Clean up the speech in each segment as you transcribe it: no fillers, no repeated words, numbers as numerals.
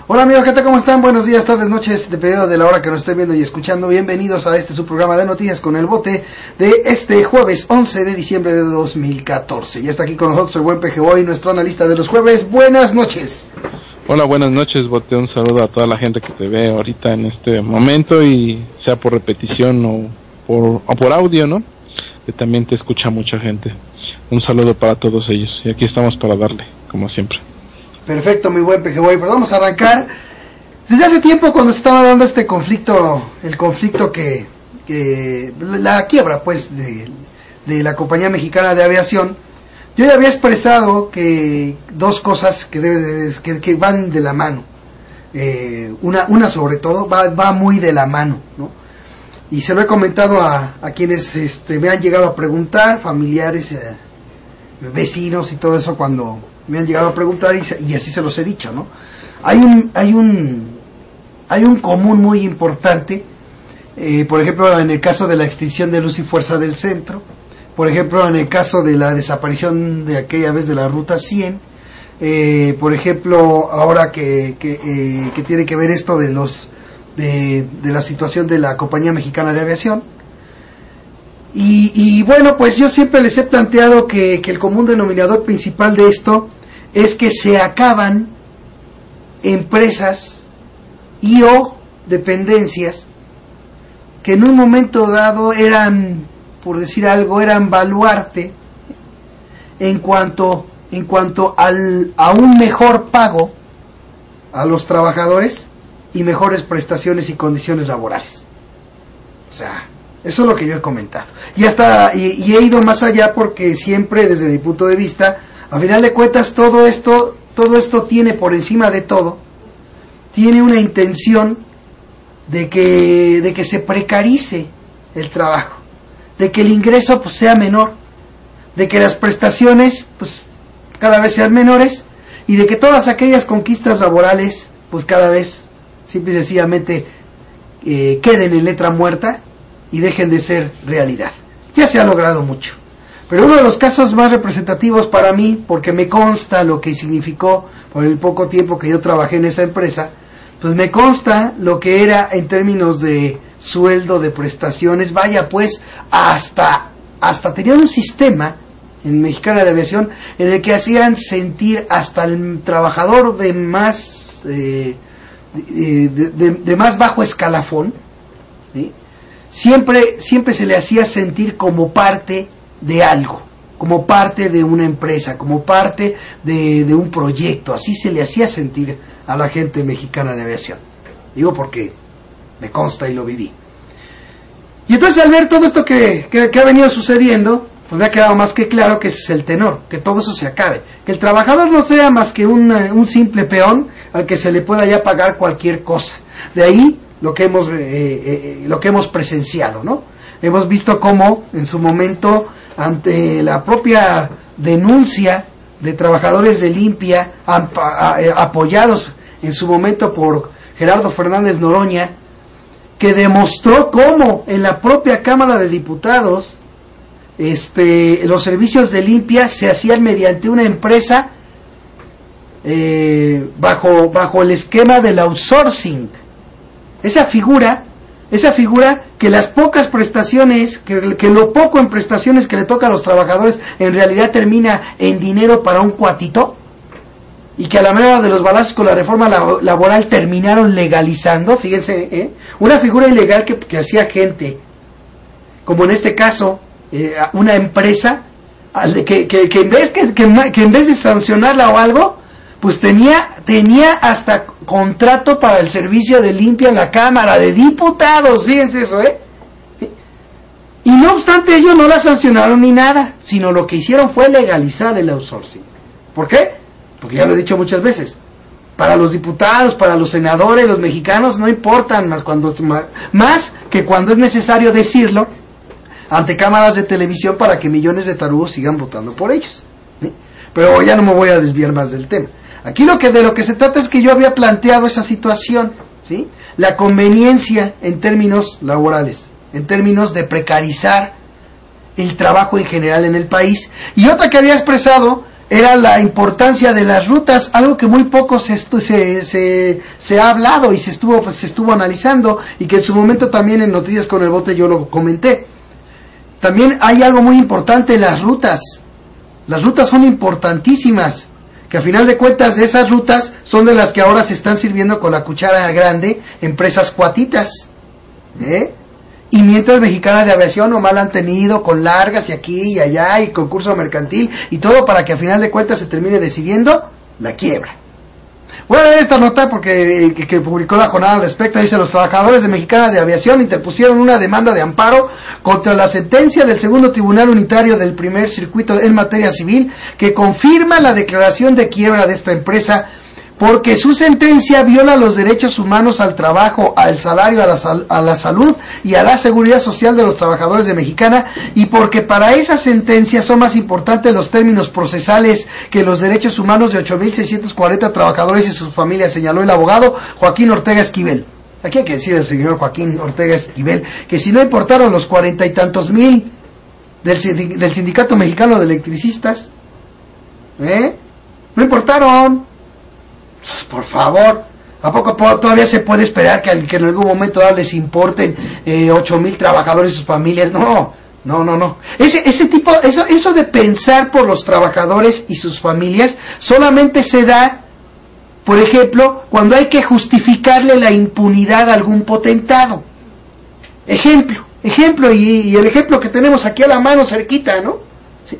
Hola amigos, ¿qué tal? ¿Cómo están? Buenos días, tardes, noches, dependiendo de la hora que nos estén viendo y escuchando. Bienvenidos a su programa de noticias con el bote de este jueves 11 de diciembre de 2014. Ya está aquí con nosotros el buen PGBoy, nuestro analista de los jueves. Buenas noches. Hola, buenas noches, bote. Un saludo a toda la gente que te ve ahorita en este momento, y sea por repetición o por audio, ¿no? Que también te escucha mucha gente. Un saludo para todos ellos, y aquí estamos para darle, como siempre. Perfecto, mi buen PGBoy, pues vamos a arrancar. Desde hace tiempo, cuando se estaba dando este conflicto, el conflicto que la quiebra, pues, de la Compañía Mexicana de Aviación, yo ya había expresado que dos cosas que van de la mano. Una sobre todo va muy de la mano, ¿no? Y se lo he comentado a quienes me han llegado a preguntar, familiares, vecinos y todo eso, cuando me han llegado a preguntar, y así se los he dicho, ¿no? Hay un común muy importante, por ejemplo, en el caso de la extinción de Luz y Fuerza del Centro, por ejemplo, en el caso de la desaparición de aquella vez de la Ruta 100, por ejemplo, ahora que tiene que ver esto de la situación de la Compañía Mexicana de Aviación. Y bueno, pues yo siempre les he planteado que el común denominador principal de esto es que se acaban empresas y o dependencias que en un momento dado eran, por decir algo, eran baluarte en cuanto a un mejor pago a los trabajadores y mejores prestaciones y condiciones laborales. O sea, eso es lo que yo he comentado. Y he ido más allá, porque siempre, desde mi punto de vista, a final de cuentas, todo esto tiene, por encima de todo, tiene una intención de que se precarice el trabajo, de que el ingreso pues sea menor, de que las prestaciones pues cada vez sean menores, y de que todas aquellas conquistas laborales pues cada vez simple y sencillamente queden en letra muerta y dejen de ser realidad. Ya se ha logrado mucho, pero uno de los casos más representativos para mí, porque me consta lo que significó por el poco tiempo que yo trabajé en esa empresa, pues me consta lo que era en términos de sueldo, de prestaciones. Vaya, pues hasta tenían un sistema en Mexicana de Aviación en el que hacían sentir hasta el trabajador de más más bajo escalafón, ¿sí? Siempre se le hacía sentir como parte de algo, como parte de una empresa, como parte de un proyecto. Así se le hacía sentir a la gente mexicana de aviación. Digo porque me consta y lo viví. Y entonces, al ver todo esto que ha venido sucediendo, pues me ha quedado más que claro que ese es el tenor, que todo eso se acabe, que el trabajador no sea más que un simple peón al que se le pueda ya pagar cualquier cosa. De ahí lo que hemos presenciado, ¿no? Hemos visto cómo en su momento, ante la propia denuncia de trabajadores de Limpia, apoyados en su momento por Gerardo Fernández Noroña, que demostró cómo en la propia Cámara de Diputados los servicios de Limpia se hacían mediante una empresa bajo el esquema del outsourcing. Esa figura que las pocas prestaciones, que lo poco en prestaciones que le toca a los trabajadores, en realidad termina en dinero para un cuatito, y que a la manera de los balazos con la reforma laboral terminaron legalizando, fíjense, una figura ilegal que hacía gente, como en este caso, una empresa, que en vez de sancionarla o algo, pues tenía hasta contrato para el servicio de limpia en la Cámara de Diputados, fíjense eso, y no obstante ellos no la sancionaron ni nada, sino lo que hicieron fue legalizar el outsourcing. ¿Por qué? Porque ya lo he dicho muchas veces, para los diputados, para los senadores, los mexicanos no importan más que cuando es necesario decirlo ante cámaras de televisión para que millones de tarugos sigan votando por ellos. Pero ya no me voy a desviar más del tema. Aquí de lo que se trata es que yo había planteado esa situación, ¿sí? La conveniencia en términos laborales, en términos de precarizar el trabajo en general en el país, y otra que había expresado era la importancia de las rutas, algo que muy poco se ha hablado y se estuvo analizando, y que en su momento también en Noticias con el Bote yo lo comenté. También hay algo muy importante, las rutas. Las rutas son importantísimas, que a final de cuentas de esas rutas son de las que ahora se están sirviendo con la cuchara grande empresas cuatitas, y mientras Mexicana de Aviación nomás la han tenido con largas y aquí y allá y concurso mercantil y todo para que a final de cuentas se termine decidiendo la quiebra. Voy a leer esta nota porque que publicó La Jornada al respecto. Dice: los trabajadores de Mexicana de Aviación interpusieron una demanda de amparo contra la sentencia del Segundo Tribunal Unitario del Primer Circuito en materia civil, que confirma la declaración de quiebra de esta empresa, porque su sentencia viola los derechos humanos al trabajo, al salario, a la salud y a la seguridad social de los trabajadores de Mexicana, y porque para esa sentencia son más importantes los términos procesales que los derechos humanos de 8,640 trabajadores y sus familias, señaló el abogado Joaquín Ortega Esquivel. Aquí hay que decir al señor Joaquín Ortega Esquivel que si no importaron los 40 y tantos mil del Sindicato Mexicano de Electricistas, no importaron. Por favor, ¿a poco todavía se puede esperar que en algún momento les importen 8,000 trabajadores y sus familias? No. Ese tipo, eso de pensar por los trabajadores y sus familias solamente se da, por ejemplo, cuando hay que justificarle la impunidad a algún potentado. Ejemplo, y el ejemplo que tenemos aquí a la mano cerquita, ¿no? Sí.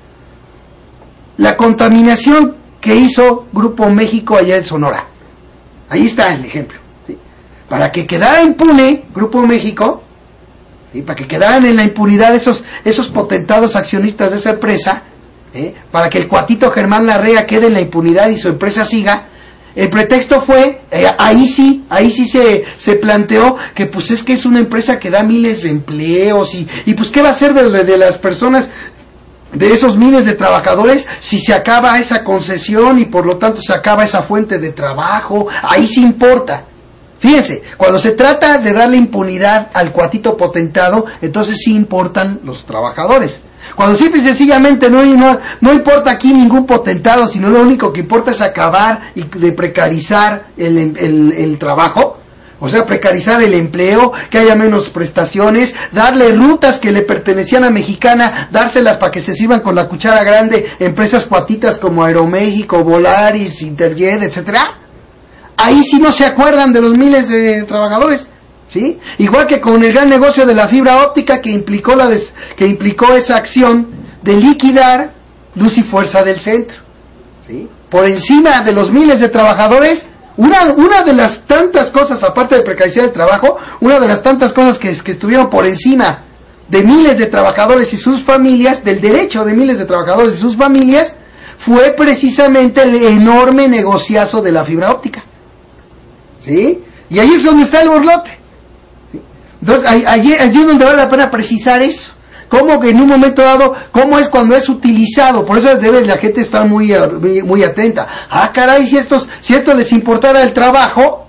La contaminación que hizo Grupo México allá en Sonora. Ahí está el ejemplo, ¿sí? Para que quedara impune Grupo México, ¿sí? Para que quedaran en la impunidad esos potentados accionistas de esa empresa, para que el cuatito Germán Larrea quede en la impunidad y su empresa siga. El pretexto fue, ahí sí se planteó que pues es que es una empresa que da miles de empleos y pues qué va a hacer de las personas, de esos miles de trabajadores, si se acaba esa concesión y por lo tanto se acaba esa fuente de trabajo. Ahí sí importa. Fíjense, cuando se trata de darle impunidad al cuatito potentado, entonces sí importan los trabajadores. Cuando simple y sencillamente no importa aquí ningún potentado, sino lo único que importa es acabar y de precarizar el trabajo, o sea, precarizar el empleo, que haya menos prestaciones, darle rutas que le pertenecían a Mexicana, dárselas para que se sirvan con la cuchara grande empresas cuatitas como Aeroméxico, Volaris, Interjet, etcétera. Ahí sí no se acuerdan de los miles de trabajadores, ¿sí? Igual que con el gran negocio de la fibra óptica que implicó esa acción de liquidar Luz y Fuerza del Centro, ¿sí? Por encima de los miles de trabajadores. Una de las tantas cosas, aparte de precarizar el trabajo, una de las tantas cosas que estuvieron por encima de miles de trabajadores y sus familias, del derecho de miles de trabajadores y sus familias, fue precisamente el enorme negociazo de la fibra óptica, ¿sí? Y ahí es donde está el borlote, ¿sí? Entonces, allí es donde vale la pena precisar eso. Cómo que en un momento dado, cómo es cuando es utilizado. Por eso debe la gente estar muy atenta. Ah, caray, si esto les importara el trabajo,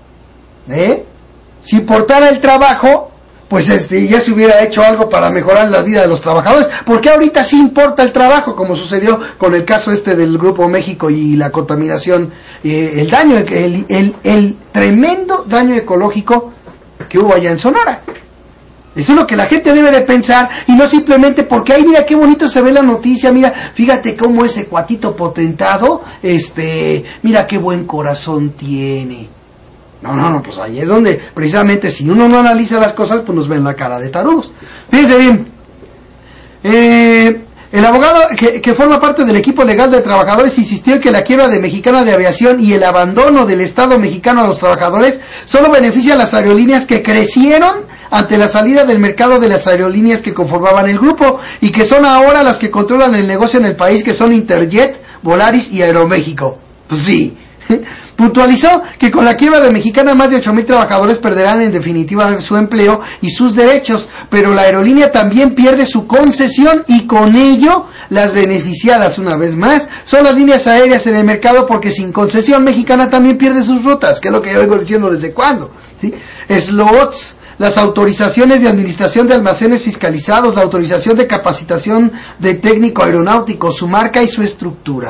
si importara el trabajo, pues ya se hubiera hecho algo para mejorar la vida de los trabajadores. Porque ahorita sí importa el trabajo, como sucedió con el caso del Grupo México y la contaminación, el daño, el tremendo daño ecológico que hubo allá en Sonora. Eso es lo que la gente debe de pensar, y no simplemente porque, ay, mira qué bonito se ve la noticia, mira, fíjate cómo ese cuatito potentado, mira qué buen corazón tiene. No, pues ahí es donde, precisamente, si uno no analiza las cosas, pues nos ven la cara de tarudos. Fíjense bien, el abogado que forma parte del equipo legal de trabajadores insistió en que la quiebra de Mexicana de Aviación y el abandono del Estado mexicano a los trabajadores solo beneficia a las aerolíneas que crecieron ante la salida del mercado de las aerolíneas que conformaban el grupo y que son ahora las que controlan el negocio en el país, que son Interjet, Volaris y Aeroméxico. Pues sí. Puntualizó que con la quiebra de Mexicana más de 8,000 trabajadores perderán en definitiva su empleo y sus derechos, pero la aerolínea también pierde su concesión y con ello las beneficiadas una vez más son las líneas aéreas en el mercado, porque sin concesión Mexicana también pierde sus rutas, que es lo que yo vengo diciendo desde cuándo, ¿sí? Slots, las autorizaciones de administración de almacenes fiscalizados, la autorización de capacitación de técnico aeronáutico, su marca y su estructura.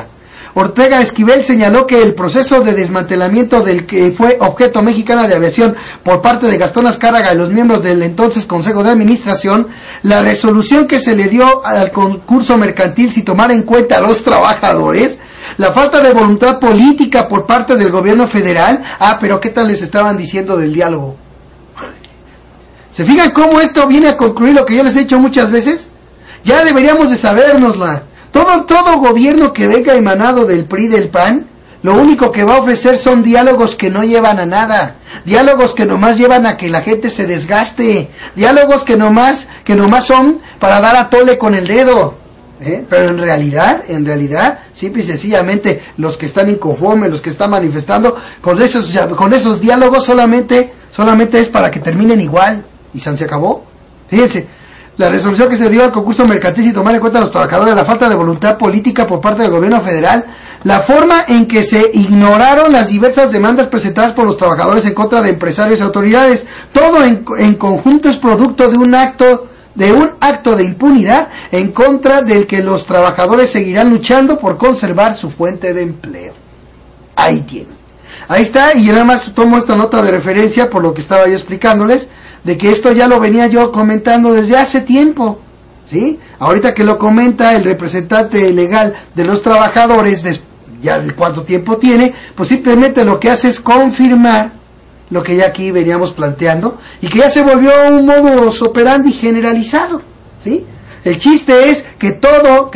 Ortega Esquivel señaló que el proceso de desmantelamiento del que fue objeto Mexicana de Aviación por parte de Gastón Azcárraga y los miembros del entonces Consejo de Administración, la resolución que se le dio al concurso mercantil sin tomar en cuenta a los trabajadores, la falta de voluntad política por parte del gobierno federal. Pero ¿qué tal les estaban diciendo del diálogo? ¿Se fijan cómo esto viene a concluir lo que yo les he dicho muchas veces? Ya deberíamos de sabérnosla. Todo gobierno que venga emanado del PRI, del PAN, lo único que va a ofrecer son diálogos que no llevan a nada, diálogos que nomás llevan a que la gente se desgaste, diálogos que nomás son para dar a tole con el dedo. Pero en realidad, simple y sencillamente, los que están inconformes, los que están manifestando, con esos diálogos solamente es para que terminen igual, y se acabó. Fíjense, la resolución que se dio al concurso mercantil sin tomar en cuenta a los trabajadores, la falta de voluntad política por parte del gobierno federal, la forma en que se ignoraron las diversas demandas presentadas por los trabajadores en contra de empresarios y autoridades, todo en conjunto es producto de un acto de impunidad en contra del que los trabajadores seguirán luchando por conservar su fuente de empleo. Ahí tienen. Ahí está, y nada más tomo esta nota de referencia por lo que estaba yo explicándoles, de que esto ya lo venía yo comentando desde hace tiempo, ¿sí? Ahorita que lo comenta el representante legal de los trabajadores, ya de cuánto tiempo tiene, pues simplemente lo que hace es confirmar lo que ya aquí veníamos planteando, y que ya se volvió un modus operandi generalizado, ¿sí? El chiste es que toda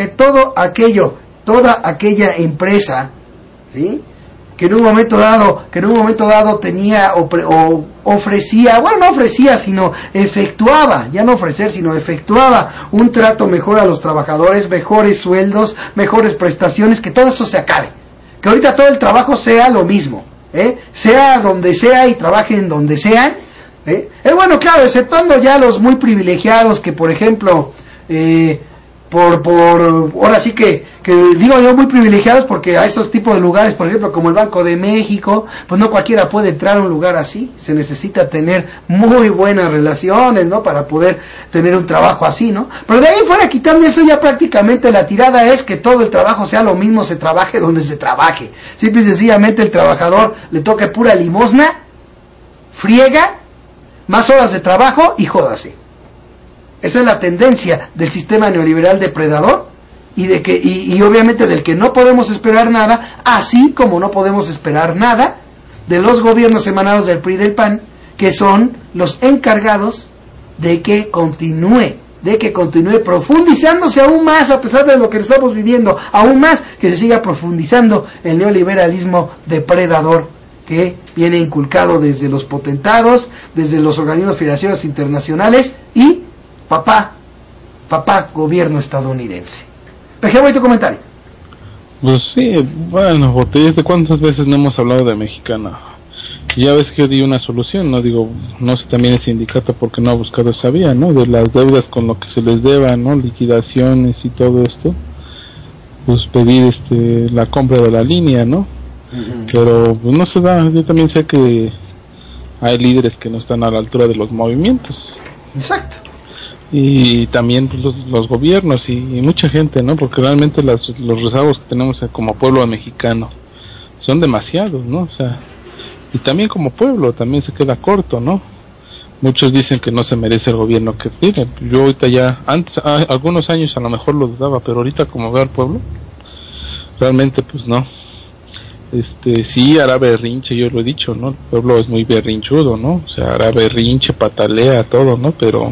aquella empresa, ¿sí?, que en un momento dado tenía o ofrecía, bueno, no ofrecía, sino efectuaba, ya no ofrecer, sino efectuaba un trato mejor a los trabajadores, mejores sueldos, mejores prestaciones, que todo eso se acabe, que ahorita todo el trabajo sea lo mismo, sea donde sea y trabajen donde sean, bueno, claro, exceptuando ya los muy privilegiados que, por ejemplo, ahora sí que digo yo muy privilegiados, porque a esos tipos de lugares, por ejemplo, como el Banco de México, pues no cualquiera puede entrar a un lugar así, se necesita tener muy buenas relaciones, ¿no?, para poder tener un trabajo así, ¿no? Pero de ahí fuera, quitando eso, ya prácticamente la tirada es que todo el trabajo sea lo mismo, se trabaje donde se trabaje. Simple y sencillamente el trabajador le toca pura limosna, friega, más horas de trabajo y jódase. Esa es la tendencia del sistema neoliberal depredador, y obviamente del que no podemos esperar nada, así como no podemos esperar nada de los gobiernos emanados del PRI y del PAN, que son los encargados de que continúe profundizándose aún más, a pesar de lo que estamos viviendo, aún más que se siga profundizando el neoliberalismo depredador que viene inculcado desde los potentados, desde los organismos financieros internacionales y papá gobierno estadounidense. Pejemo, ¿y tu comentario? Pues sí, bueno, Botellas, ¿de cuántas veces no hemos hablado de Mexicana? Ya ves que yo di una solución, no digo, no sé también el sindicato porque no ha buscado esa vía, ¿no? De las deudas con lo que se les deba, ¿no? Liquidaciones y todo esto, pues pedir la compra de la línea, ¿no? Uh-huh. Pero pues no se da. Yo también sé que hay líderes que no están a la altura de los movimientos. Exacto. Y también pues, los gobiernos y mucha gente, ¿no? Porque realmente los rezagos que tenemos como pueblo mexicano son demasiados, ¿no? O sea, y también como pueblo también se queda corto, ¿no? Muchos dicen que no se merece el gobierno que tiene. Yo ahorita ya, antes, algunos años a lo mejor lo dudaba, pero ahorita como veo al pueblo, realmente pues no. Sí hará berrinche, yo lo he dicho, ¿no? El pueblo es muy berrinchudo, ¿no? O sea, hará berrinche, patalea, todo, ¿no? Pero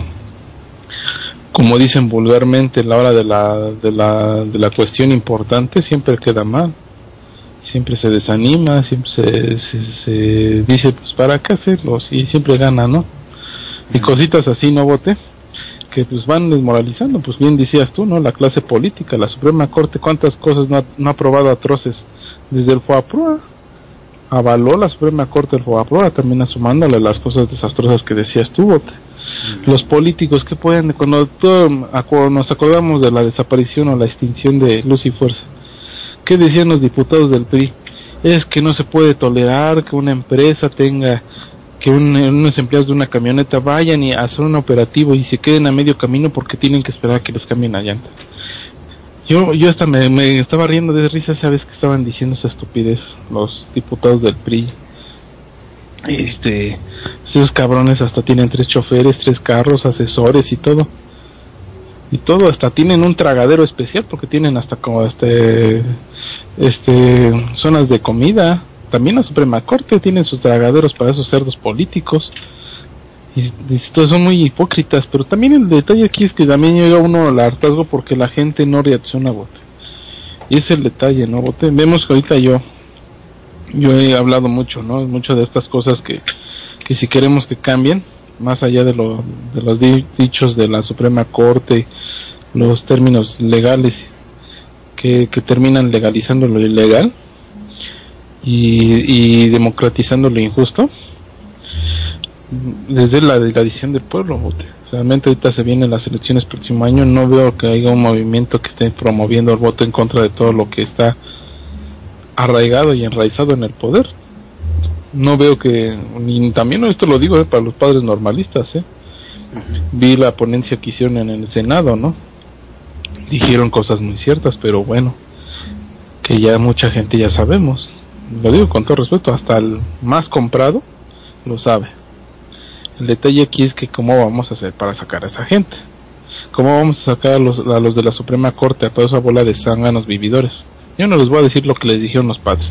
como dicen vulgarmente, a la hora de la cuestión importante siempre queda mal, siempre se desanima, siempre se dice, pues para qué hacerlo, si siempre gana, ¿no? Y cositas así, ¿no, Bote? Que pues van desmoralizando, pues bien decías tú, ¿no? La clase política, la Suprema Corte, cuántas cosas no ha aprobado atroces, desde el FOAPROA, avaló la Suprema Corte el FOAPROA, también sumándole las cosas desastrosas que decías tú, Bote. Los políticos que pueden, cuando nos acordamos de la desaparición o la extinción de Luz y Fuerza, ¿qué decían los diputados del PRI? Es que no se puede tolerar que una empresa tenga, que unos empleados de una camioneta vayan y hacer un operativo y se queden a medio camino porque tienen que esperar a que les cambien la llanta. Yo hasta me estaba riendo de risa esa vez que estaban diciendo esa estupidez los diputados del PRI. Esos cabrones hasta tienen 3 choferes, 3 carros, asesores y todo, hasta tienen un tragadero especial porque tienen hasta como zonas de comida. También la Suprema Corte tiene sus tragaderos para esos cerdos políticos. Y todos son muy hipócritas, pero también el detalle aquí es que también llega uno al hartazgo porque la gente no reacciona, Bote. Y es el detalle, ¿no, Bote? Vemos que ahorita yo he hablado mucho, ¿no? Muchas de estas cosas que si queremos que cambien, más allá de los dichos de la Suprema Corte, los términos legales que terminan legalizando lo ilegal y democratizando lo injusto, desde la decisión del pueblo, Bote. Realmente ahorita se vienen las elecciones próximo año, no veo que haya un movimiento que esté promoviendo el voto en contra de todo lo que está arraigado y enraizado en el poder. No veo que, y también esto lo digo para los padres normalistas, vi la ponencia que hicieron en el Senado, ¿no? Dijeron cosas muy ciertas, pero bueno, que ya mucha gente ya sabemos, lo digo con todo respeto, hasta el más comprado lo sabe. El detalle aquí es que cómo vamos a hacer para sacar a esa gente, cómo vamos a sacar a los de la Suprema Corte, a toda esa bola de zánganos vividores. Yo no les voy a decir lo que les dijeron los padres,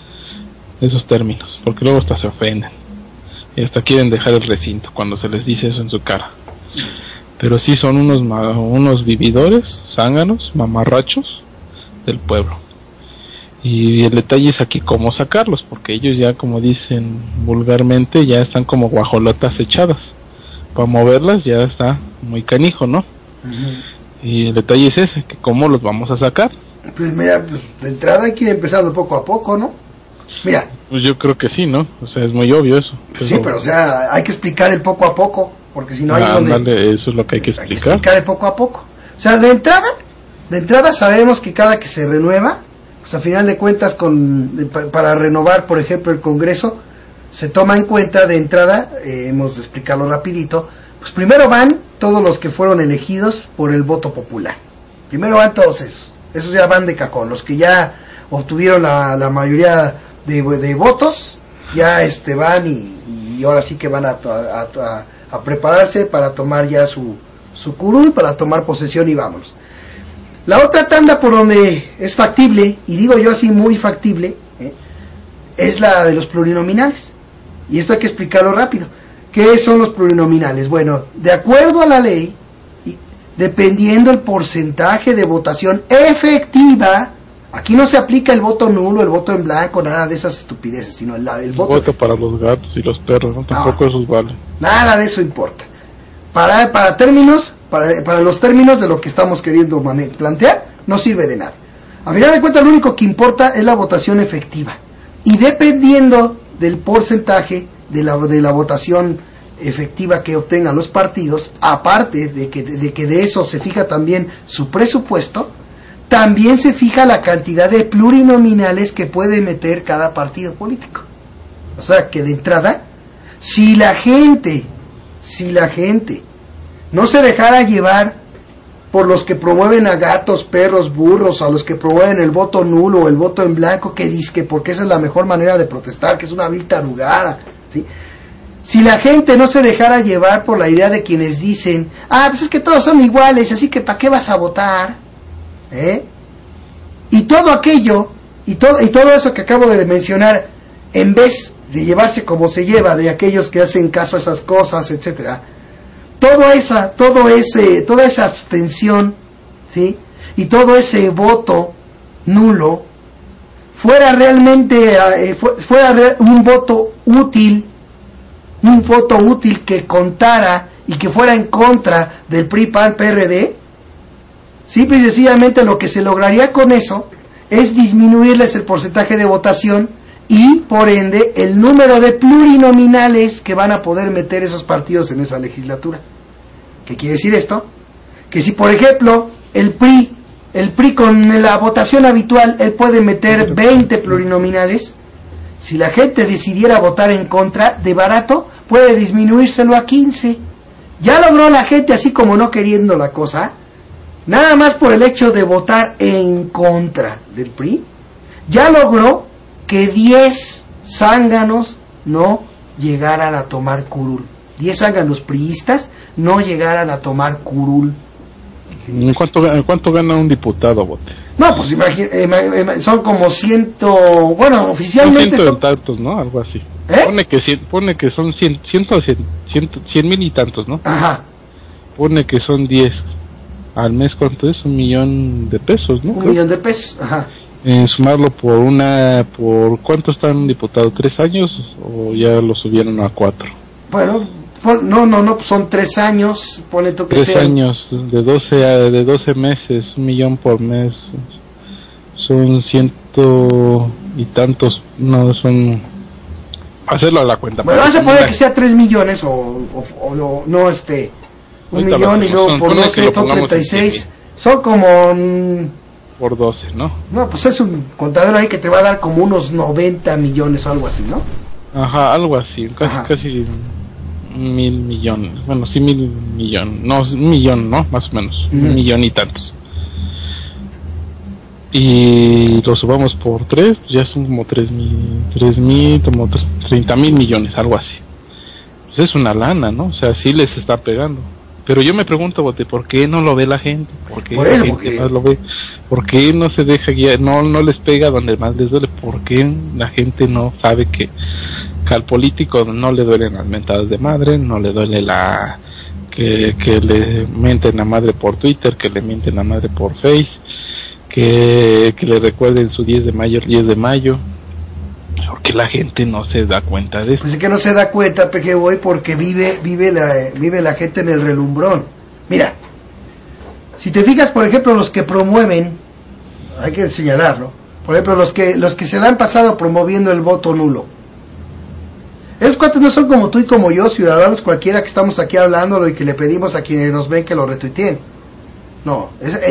esos términos, porque luego hasta se ofenden y hasta quieren dejar el recinto cuando se les dice eso en su cara. Pero sí son unos vividores, zánganos, mamarrachos del pueblo. Y el detalle es aquí cómo sacarlos, porque ellos ya, como dicen vulgarmente, ya están como guajolotas echadas. Para moverlas ya está muy canijo, ¿no? Uh-huh. Y el detalle es ese, que cómo los vamos a sacar. Pues mira, de entrada hay que ir empezando poco a poco, ¿no? Mira. Pues yo creo que sí, ¿no? O sea, es muy obvio eso. Sí, pero o sea, hay que explicar el poco a poco, porque si no hay eso es lo que hay que explicar. Hay que explicar el poco a poco. O sea, de entrada sabemos que cada que se renueva, pues a final de cuentas para renovar, por ejemplo, el Congreso, se toma en cuenta de entrada, hemos de explicarlo rapidito, pues primero van todos los que fueron elegidos por el voto popular. Primero van todos esos ya van de cajón, los que ya obtuvieron la mayoría de votos, ya van y ahora sí que van a prepararse para tomar ya su curul, para tomar posesión y vámonos. La otra tanda por donde es factible, y digo yo así muy factible, es la de los plurinominales. Y esto hay que explicarlo rápido. ¿Qué son los plurinominales? Bueno, de acuerdo a la ley, dependiendo el porcentaje de votación efectiva, aquí no se aplica el voto nulo, el voto en blanco, nada de esas estupideces, sino el voto para los gatos y los perros, ¿no? Tampoco esos valen. Nada de eso importa. Para los términos de lo que estamos queriendo plantear, no sirve de nada. A final de cuentas, lo único que importa es la votación efectiva. Y dependiendo del porcentaje de la votación efectiva que obtengan los partidos, aparte de que de eso se fija también su presupuesto, también se fija la cantidad de plurinominales que puede meter cada partido político. O sea que de entrada, si la gente no se dejara llevar por los que promueven a gatos, perros, burros, a los que promueven el voto nulo o el voto en blanco, que dizque porque esa es la mejor manera de protestar, que es una vil tarugada, ¿sí? Si la gente no se dejara llevar por la idea de quienes dicen, pues es que todos son iguales, así que ¿para qué vas a votar? Y todo aquello, y todo eso que acabo de mencionar, en vez de llevarse como se lleva de aquellos que hacen caso a esas cosas, etcétera, toda esa abstención, ¿sí? Y todo ese voto nulo fuera realmente un voto útil que contara y que fuera en contra del PRI, PAN, PRD, simple y sencillamente lo que se lograría con eso es disminuirles el porcentaje de votación y por ende el número de plurinominales que van a poder meter esos partidos en esa legislatura. ¿Qué quiere decir esto? Que si por ejemplo el PRI con la votación habitual él puede meter 20 plurinominales, si la gente decidiera votar en contra, de barato puede disminuírselo a 15. Ya logró la gente, así como no queriendo la cosa, nada más por el hecho de votar en contra del PRI, ya logró que 10 zánganos no llegaran a tomar curul. 10 zánganos priistas no llegaran a tomar curul. ¿Cuánto gana un diputado, Bote? No, pues son como bueno, oficialmente... Son 100 y tantos, ¿no? Algo así. Pone que son 100 mil y tantos, ¿no? Ajá. Pone que son 10. Al mes, ¿cuánto es? 1 millón de pesos, ¿no? 1 millón de pesos, ajá. Sumarlo por ¿cuánto está un diputado? ¿3 años? ¿O ya lo subieron a 4? Bueno, no, son 3 años, pone tú que 3 años, de 12 meses, 1 millón por mes, son 100 y tantos, no, son, hacerlo a la cuenta. Bueno, vas a poner que sea 3 millones o no, 1 millón y luego por 12, son 36, son como... por 12, ¿no? No, pues es un contador ahí que te va a dar como unos 90 millones o algo así, ¿no? Ajá, algo así, casi 1,000 millones, bueno, sí 1,000 millones, no, 1 millón, ¿no? Más o menos, 1 millón y tantos. Y lo subamos por 3, ya son como 3,000, como 30,000 millones, algo así. Pues es una lana, ¿no? O sea, sí les está pegando. Pero yo me pregunto, Bote, ¿por qué no lo ve la gente? ¿Por qué la gente más lo ve? ¿Por qué no se deja guiar? No les pega donde más les duele. ¿Por qué la gente no sabe que al político no le duelen las mentadas de madre, no le duele que le mienten la madre por Twitter, que le mienten la madre por Face, que le recuerden su 10 de mayo, el 10 de mayo? Porque la gente no se da cuenta de eso. Pues es que no se da cuenta, Boy, porque vive la gente en el relumbrón. Mira, si te fijas, por ejemplo, los que promueven, hay que señalarlo, por ejemplo, los que se han pasado promoviendo el voto nulo, esos cuates no son como tú y como yo, ciudadanos cualquiera que estamos aquí hablándolo y que le pedimos a quienes nos ven que lo retuiteen. No,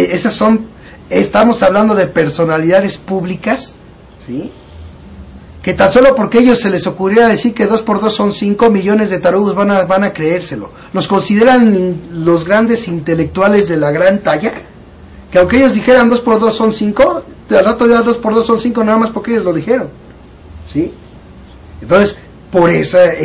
estamos hablando de personalidades públicas, ¿sí? Que tan solo porque ellos se les ocurriera decir que 2 por 2 son 5, millones de tarugos van a creérselo. Los consideran los grandes intelectuales de la gran talla, que aunque ellos dijeran 2 por 2 son 5, al rato ya 2 por 2 son 5 nada más porque ellos lo dijeron, ¿sí? Entonces, por ese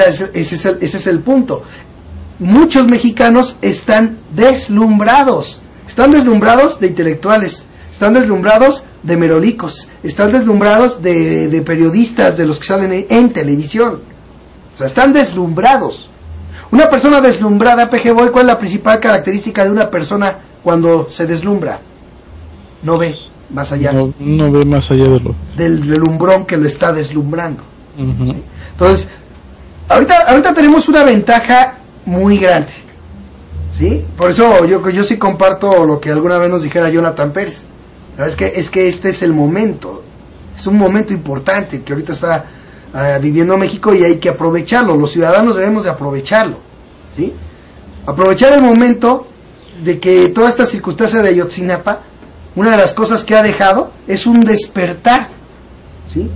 es el punto. Muchos mexicanos están deslumbrados de intelectuales, están deslumbrados de merolicos, están deslumbrados de periodistas, de los que salen en televisión. O sea, están deslumbrados. Una persona deslumbrada, Boy, ¿cuál es la principal característica de una persona cuando se deslumbra? No ve más allá. No ve más allá del relumbrón que lo está deslumbrando. Uh-huh. Entonces, ahorita tenemos una ventaja muy grande, ¿sí? Por eso yo sí comparto lo que alguna vez nos dijera Jonathan Pérez. Es que este es el momento, es un momento importante que ahorita está viviendo México y hay que aprovecharlo. Los ciudadanos debemos de aprovecharlo, ¿sí? Aprovechar el momento de que toda esta circunstancia de Ayotzinapa, una de las cosas que ha dejado es un despertar, ¿sí?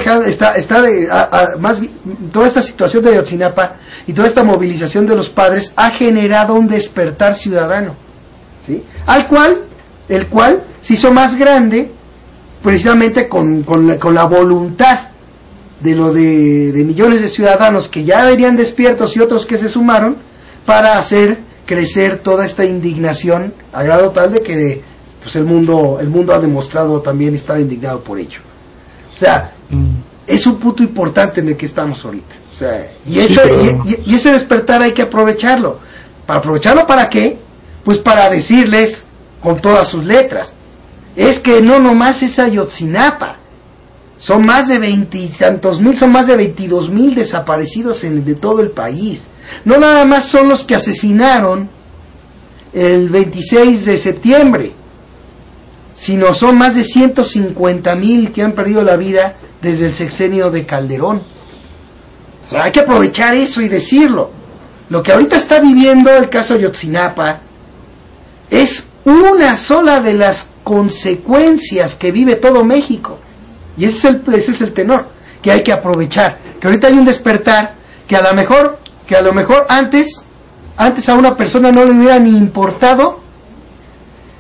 Toda esta situación de Ayotzinapa y toda esta movilización de los padres ha generado un despertar ciudadano, ¿sí? El cual se hizo más grande precisamente con la voluntad de millones de ciudadanos que ya venían despiertos y otros que se sumaron para hacer crecer toda esta indignación a grado tal de que pues el mundo ha demostrado también estar indignado por ello. O sea, es un punto importante en el que estamos ahorita. O sea, y ese despertar hay que aprovecharlo. ¿Para aprovecharlo para qué? Pues para decirles con todas sus letras, es que no nomás es Ayotzinapa, son más de 20 y tantos mil, son más de 22,000 desaparecidos de todo el país. No nada más son los que asesinaron el 26 de septiembre, sino son más de 150,000 que han perdido la vida desde el sexenio de Calderón. O sea, hay que aprovechar eso y decirlo. Lo que ahorita está viviendo el caso Ayotzinapa es una sola de las consecuencias que vive todo México, y ese es el tenor que hay que aprovechar, que ahorita hay un despertar que a lo mejor antes a una persona no le hubiera ni importado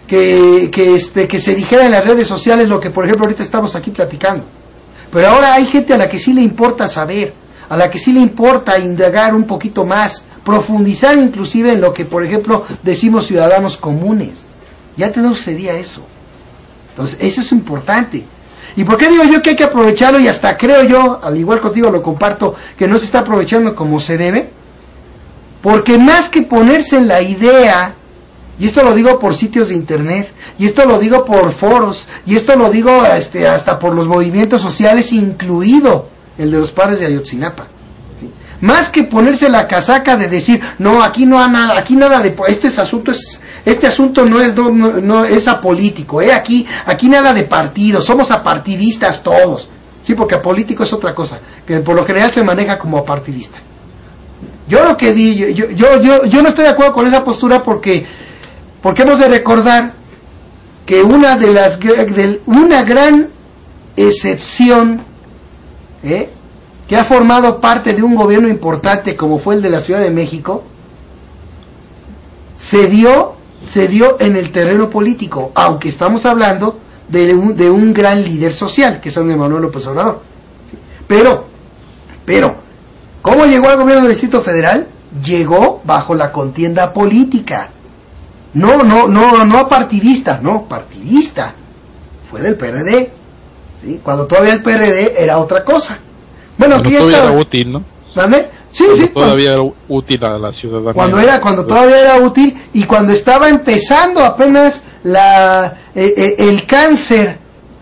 que se dijera en las redes sociales lo que por ejemplo ahorita estamos aquí platicando. Pero ahora hay gente a la que sí le importa saber, a la que sí le importa indagar un poquito más, profundizar inclusive en lo que por ejemplo decimos ciudadanos comunes. Ya antes no sucedía eso. Entonces eso es importante. ¿Y por qué digo yo que hay que aprovecharlo? Y hasta creo yo, al igual contigo lo comparto, que no se está aprovechando como se debe. Porque más que ponerse en la idea, y esto lo digo por sitios de internet, y esto lo digo por foros, y esto lo digo hasta por los movimientos sociales, incluido el de los padres de Ayotzinapa, ¿sí? Más que ponerse la casaca de decir, no, aquí no hay nada, aquí nada de, este asunto no es apolítico, aquí nada de partido, somos apartidistas todos, sí, porque apolítico es otra cosa, que por lo general se maneja como apartidista. Yo lo que di, yo no estoy de acuerdo con esa postura porque hemos de recordar que una gran excepción, que ha formado parte de un gobierno importante como fue el de la Ciudad de México, se dio en el terreno político, aunque estamos hablando de un gran líder social, que es Andrés Manuel López Obrador. Pero, ¿cómo llegó al gobierno del Distrito Federal? Llegó bajo la contienda política. No partidista, partidista. Fue del PRD, ¿sí? Cuando todavía el PRD era otra cosa. Bueno, aquí todavía era útil, ¿no? ¿Vale? Sí, todavía era útil a la ciudadanía. Cuando todavía era útil y cuando estaba empezando apenas el cáncer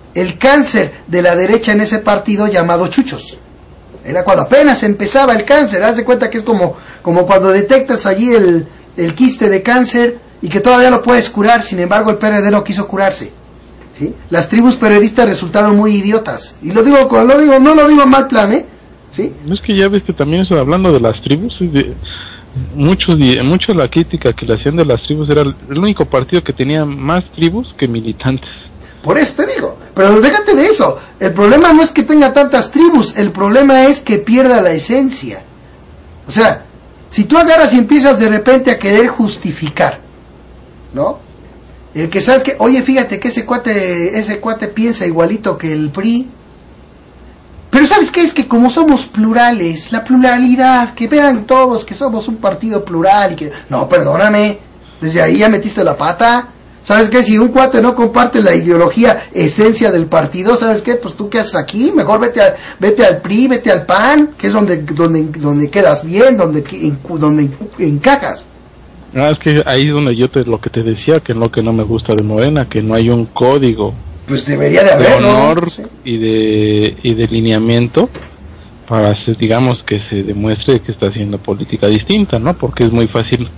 de la derecha en ese partido llamado Chuchos. Era cuando apenas empezaba el cáncer. Haz de cuenta que es como cuando detectas allí el quiste de cáncer y que todavía lo puedes curar, sin embargo el PRD no quiso curarse, ¿sí? Las tribus periodistas resultaron muy idiotas, y no lo digo en mal plan, ¿sí? No, es que ya ves que también eso, hablando de las tribus, muchos la crítica que le hacían de las tribus, era el único partido que tenía más tribus que militantes. Por eso te digo, pero déjate de eso, el problema no es que tenga tantas tribus, el problema es que pierda la esencia. O sea, si tú agarras y empiezas de repente a querer justificar, ¿no? El que sabes que, oye, fíjate que ese cuate piensa igualito que el PRI. Pero ¿sabes qué? Es que como somos plurales, la pluralidad, que vean todos que somos un partido plural y que... No, perdóname, desde ahí ya metiste la pata. ¿Sabes qué? Si un cuate no comparte la ideología, esencia del partido, ¿sabes qué? Pues tú qué haces aquí, mejor vete al PRI, vete al PAN, que es donde quedas bien, donde encajas. Es que ahí es donde lo que te decía, que es lo que no me gusta de Morena, que no hay un código. Pues debería de haber, de honor, ¿no? Sí. y de lineamiento para digamos que se demuestre que está haciendo política distinta, ¿no? Porque es muy fácil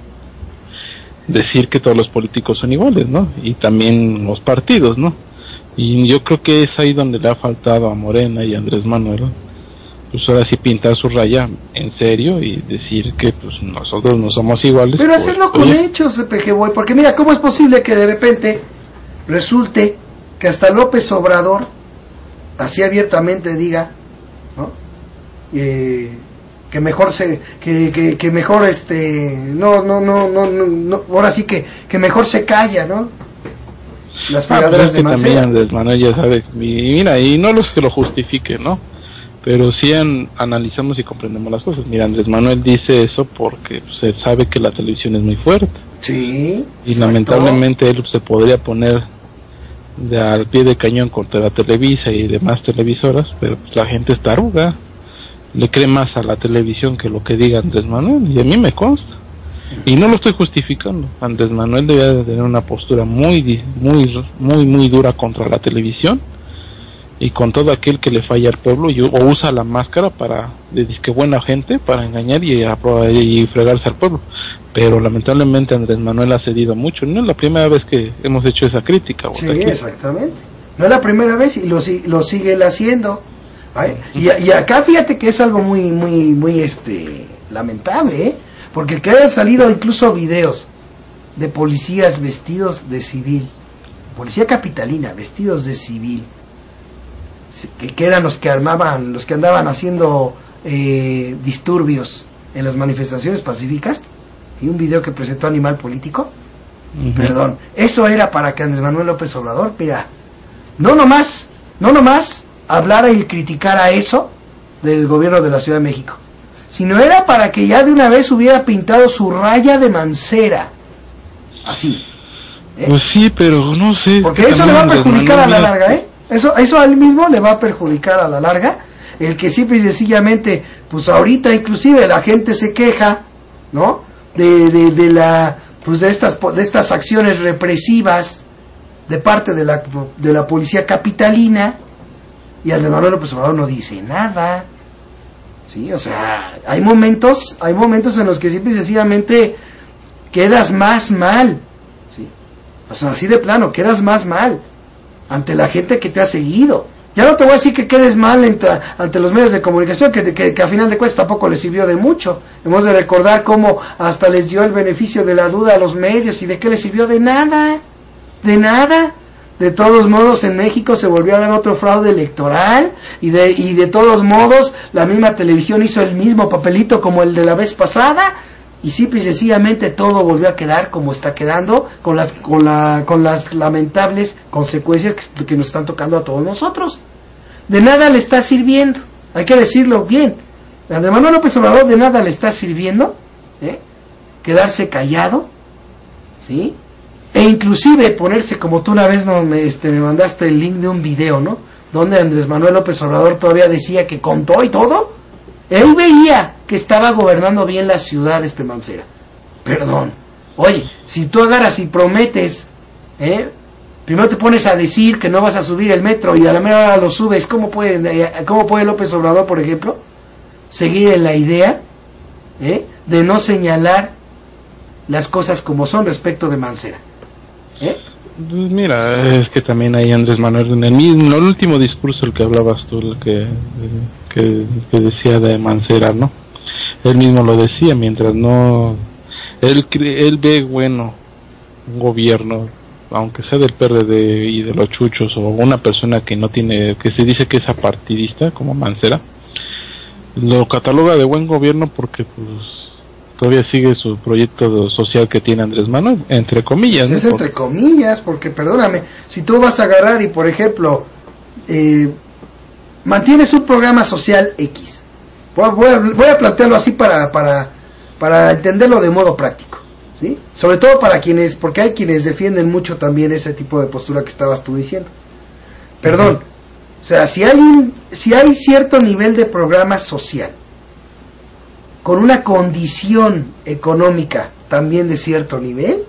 decir que todos los políticos son iguales, ¿no? Y también los partidos, ¿no? Y yo creo que es ahí donde le ha faltado a Morena y a Andrés Manuel, ¿no? Pues ahora sí pintar su raya en serio y decir que pues nosotros no somos iguales. Pero hacerlo con hechos, PG-Boy, porque mira, ¿cómo es posible que de repente resulte que hasta López Obrador así abiertamente diga, ¿no? Que mejor ahora sí que mejor se calla, ¿no? Las fregaderas de Mancera. También Andrés Manuel ya sabe, mira, y no los que lo justifique, ¿no? Pero sí analizamos y comprendemos las cosas. Mira, Andrés Manuel dice eso porque se sabe que la televisión es muy fuerte. Sí. Y exacto. Lamentablemente él se podría poner al pie de cañón contra la Televisa y demás televisoras, pero pues la gente está arruga, le cree más a la televisión que lo que diga Andrés Manuel, y a mí me consta. Y no lo estoy justificando. Andrés Manuel debería de tener una postura muy dura contra la televisión y con todo aquel que le falla al pueblo o usa la máscara de disque buena gente para engañar y fregarse al pueblo. Pero lamentablemente Andrés Manuel ha cedido mucho. No es la primera vez que hemos hecho esa crítica. Sí, exactamente. No es la primera vez y lo sigue él haciendo. Y acá fíjate que es algo muy lamentable, porque el que hayan salido incluso videos de policías vestidos de civil, policía capitalina vestidos de civil, que eran los que andaban haciendo disturbios en las manifestaciones pacíficas, y un video que presentó Animal Político, Perdón, eso era para que Andrés Manuel López Obrador, mira, no nomás hablara y criticara eso del gobierno de la Ciudad de México, sino era para que ya de una vez hubiera pintado su raya de Mancera, así. Pues sí, pero no sé. Porque eso le va a perjudicar a la larga, Eso a él mismo le va a perjudicar a la larga. El que simple y sencillamente, pues ahorita inclusive la gente se queja, ¿no? De estas acciones represivas de parte de la policía capitalina, y Andrés Manuel López Obrador no dice nada. Sí, o sea, hay momentos en los que simple y sencillamente quedas más mal. ¿Sí? O sea, así de plano, quedas más mal ante la gente que te ha seguido. Ya no te voy a decir que quedes mal ante los medios de comunicación, que a final de cuentas tampoco les sirvió de mucho. Hemos de recordar cómo hasta les dio el beneficio de la duda a los medios, y de qué les sirvió, de nada. De todos modos, en México se volvió a dar otro fraude electoral, y de todos modos la misma televisión hizo el mismo papelito como el de la vez pasada, y simple y sencillamente todo volvió a quedar como está quedando, con las lamentables consecuencias que nos están tocando a todos nosotros. De nada le está sirviendo, hay que decirlo bien, a Andrés Manuel López Obrador de nada le está sirviendo quedarse callado, ¿sí? E inclusive ponerse, como tú una vez me mandaste el link de un video, ¿no? Donde Andrés Manuel López Obrador todavía decía que con todo y todo, él veía que estaba gobernando bien la ciudad, Mancera. Perdón. Oye, si tú agarras y prometes, primero te pones a decir que no vas a subir el metro y a la mera hora lo subes, ¿cómo puede López Obrador, por ejemplo, seguir en la idea de no señalar las cosas como son respecto de Mancera? Pues mira, es que también hay Andrés Manuel en el último discurso, el que hablabas tú, el que decía de Mancera, ¿no? Él mismo lo decía, mientras no, él ve bueno un gobierno, aunque sea del PRD y de los chuchos, o una persona que no tiene, que se dice que es apartidista, como Mancera, lo cataloga de buen gobierno porque pues todavía sigue su proyecto social que tiene Andrés Manuel, entre comillas. Pues es entre comillas, porque perdóname, si tú vas a agarrar y por ejemplo mantienes un programa social X, voy a plantearlo así para entenderlo de modo práctico, ¿sí? Sobre todo porque hay quienes defienden mucho también ese tipo de postura que estabas tú diciendo. Perdón, o sea, si hay cierto nivel de programa social con una condición económica también de cierto nivel,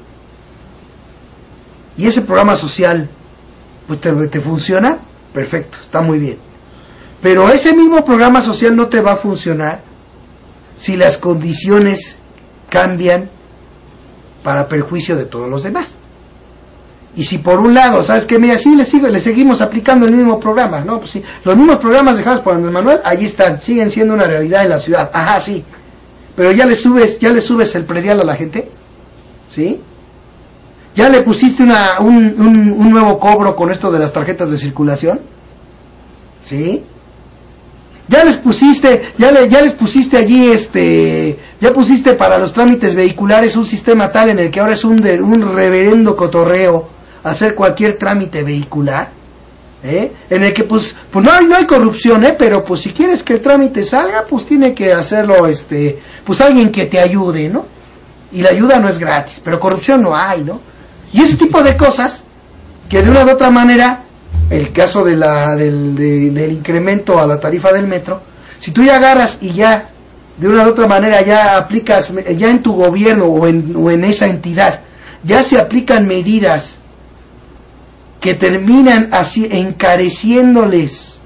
y ese programa social pues te funciona, perfecto, está muy bien. Pero ese mismo programa social no te va a funcionar si las condiciones cambian para perjuicio de todos los demás. Y si por un lado, ¿sabes qué? Mira, sí, le seguimos aplicando el mismo programa, ¿no? Pues sí, los mismos programas dejados por Andrés Manuel, allí están, siguen siendo una realidad en la ciudad. Ajá, sí. Pero ya le subes el predial a la gente, ¿sí? Ya le pusiste un nuevo cobro con esto de las tarjetas de circulación, ¿sí? Ya les pusiste allí ya pusiste para los trámites vehiculares un sistema tal en el que ahora es un reverendo cotorreo hacer cualquier trámite vehicular, en el que pues no hay corrupción, pero pues si quieres que el trámite salga, pues tiene que hacerlo pues alguien que te ayude, ¿no? Y la ayuda no es gratis, pero corrupción no hay, ¿no? Y ese tipo de cosas que de una u otra manera, el caso del incremento a la tarifa del metro, si tú ya agarras y ya de una u otra manera ya aplicas, ya en tu gobierno o en esa entidad ya se aplican medidas que terminan así encareciéndoles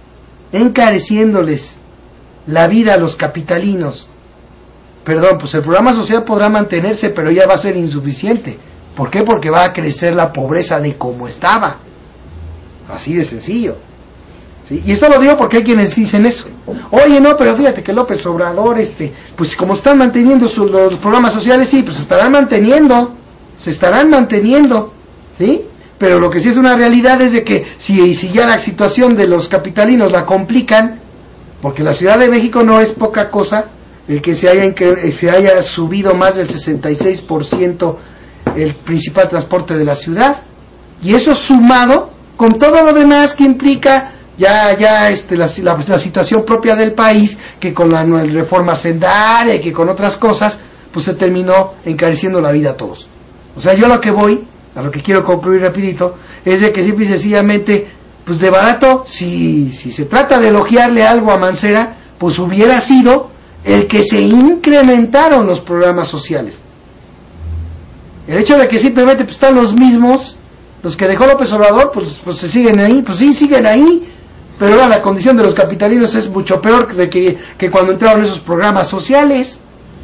la vida a los capitalinos, perdón, pues el programa social podrá mantenerse, pero ya va a ser insuficiente. ¿Por qué? Porque va a crecer la pobreza de como estaba. Así de sencillo, ¿sí? Y esto lo digo porque hay quienes dicen eso. Oye, no, pero fíjate que López Obrador, pues como están manteniendo los programas sociales, sí, pues se estarán manteniendo, ¿sí? Pero lo que sí es una realidad es de que si ya la situación de los capitalinos la complican, porque la Ciudad de México no es poca cosa, el que se haya subido más del 66% el principal transporte de la ciudad, y eso sumado con todo lo demás que implica la situación propia del país, que con la reforma sendaria y que con otras cosas, pues se terminó encareciendo la vida a todos. O sea, yo a lo que quiero concluir rapidito, es de que simple y sencillamente, pues de barato, si se trata de elogiarle algo a Mancera, pues hubiera sido el que se incrementaron los programas sociales. El hecho de que simplemente pues, están los mismos, los que dejó López Obrador, pues se siguen ahí, pues sí, siguen ahí, pero ahora la condición de los capitalinos es mucho peor que cuando entraron esos programas sociales,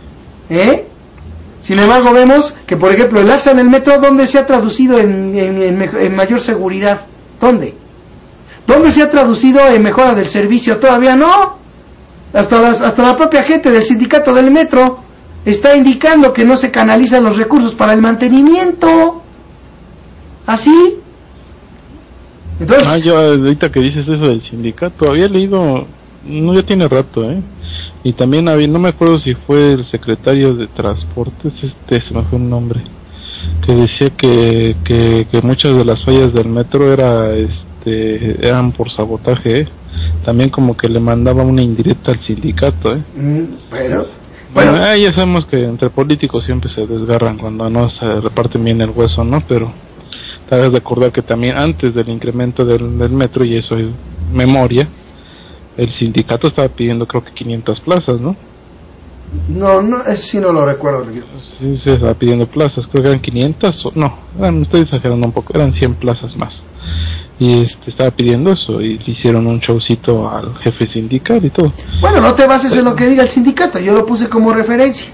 Sin embargo, vemos que, por ejemplo, el alza en el metro, ¿dónde se ha traducido en mayor seguridad? ¿Dónde? ¿Dónde se ha traducido en mejora del servicio? Todavía no. Hasta la propia gente del sindicato del metro está indicando que no se canalizan los recursos para el mantenimiento. ¿Así? Entonces, yo ahorita que dices eso del sindicato, había leído, no, ya tiene rato, y también no me acuerdo si fue el secretario de Transportes, se me fue un nombre, que decía que muchas de las fallas del metro eran por sabotaje, también como que le mandaba una indirecta al sindicato, Bueno, ya sabemos que entre políticos siempre se desgarran cuando no se reparten bien el hueso, ¿no? Pero te debes de acordar que también antes del incremento del metro, y eso es memoria, el sindicato estaba pidiendo creo que 500 plazas, ¿no? No, eso sí no lo recuerdo. Sí, se estaba pidiendo plazas, creo que eran 500, estoy exagerando un poco, eran 100 plazas más. Y estaba pidiendo eso, y le hicieron un showcito al jefe sindical y todo. Bueno, no te bases en lo que diga el sindicato, yo lo puse como referencia.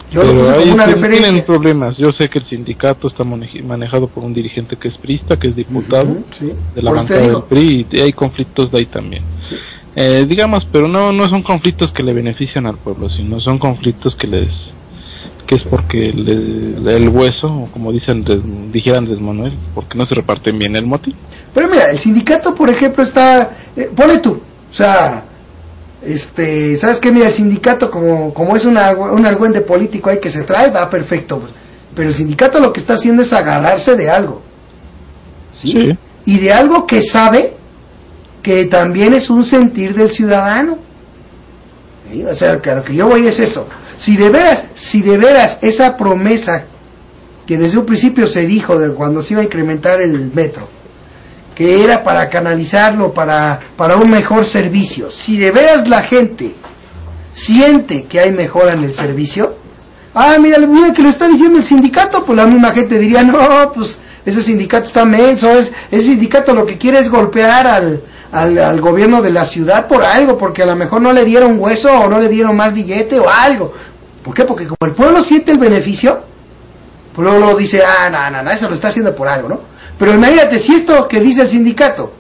Tienen problemas. Yo sé que el sindicato está manejado por un dirigente que es priista, que es diputado de la bancada del PRI, y hay conflictos de ahí también. Sí. Digamos, pero no son conflictos que le benefician al pueblo, sino son conflictos que es porque el hueso, o como dijeran Andrés Manuel, porque no se reparten bien el motín. Pero mira, el sindicato, por ejemplo, está, ponle tú, o sea, ¿sabes qué? Mira, el sindicato como es un argüente político ahí que se trae, va perfecto, pues. Pero el sindicato lo que está haciendo es agarrarse de algo, ¿sí? Y de algo que sabe que también es un sentir del ciudadano, ¿sí? O sea, que lo que yo voy es eso. Si de veras esa promesa que desde un principio se dijo de cuando se iba a incrementar el metro, que era para canalizarlo para un mejor servicio, si de veras la gente siente que hay mejora en el servicio, mira que lo está diciendo el sindicato, pues la misma gente diría, no, pues ese sindicato está menso, ese sindicato lo que quiere es golpear al gobierno de la ciudad por algo, porque a lo mejor no le dieron hueso o no le dieron más billete o algo. ¿Por qué? Porque como el pueblo siente el beneficio, pues luego dice, no, eso lo está haciendo por algo, ¿no? Pero imagínate, si esto que dice el sindicato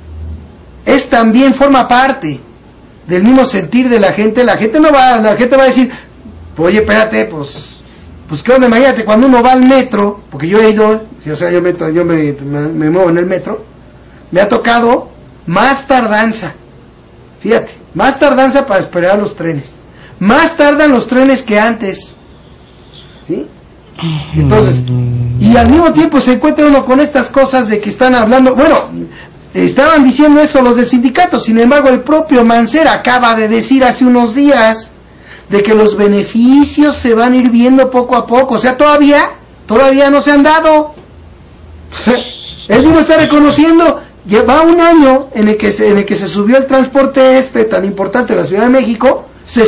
también forma parte del mismo sentir de la gente va a decir, oye, espérate, pues qué onda, imagínate, cuando uno va al metro, porque yo he ido, o sea, yo me muevo en el metro, me ha tocado más tardanza, fíjate, más tardanza para esperar los trenes, más tardan los trenes que antes, ¿sí? Entonces, y al mismo tiempo se encuentra uno con estas cosas de que están hablando, bueno, estaban diciendo eso los del sindicato, sin embargo el propio Mancera acaba de decir hace unos días de que los beneficios se van a ir viendo poco a poco, o sea, todavía no se han dado. Él mismo está reconociendo, lleva un año en el que se subió el transporte tan importante en la Ciudad de México,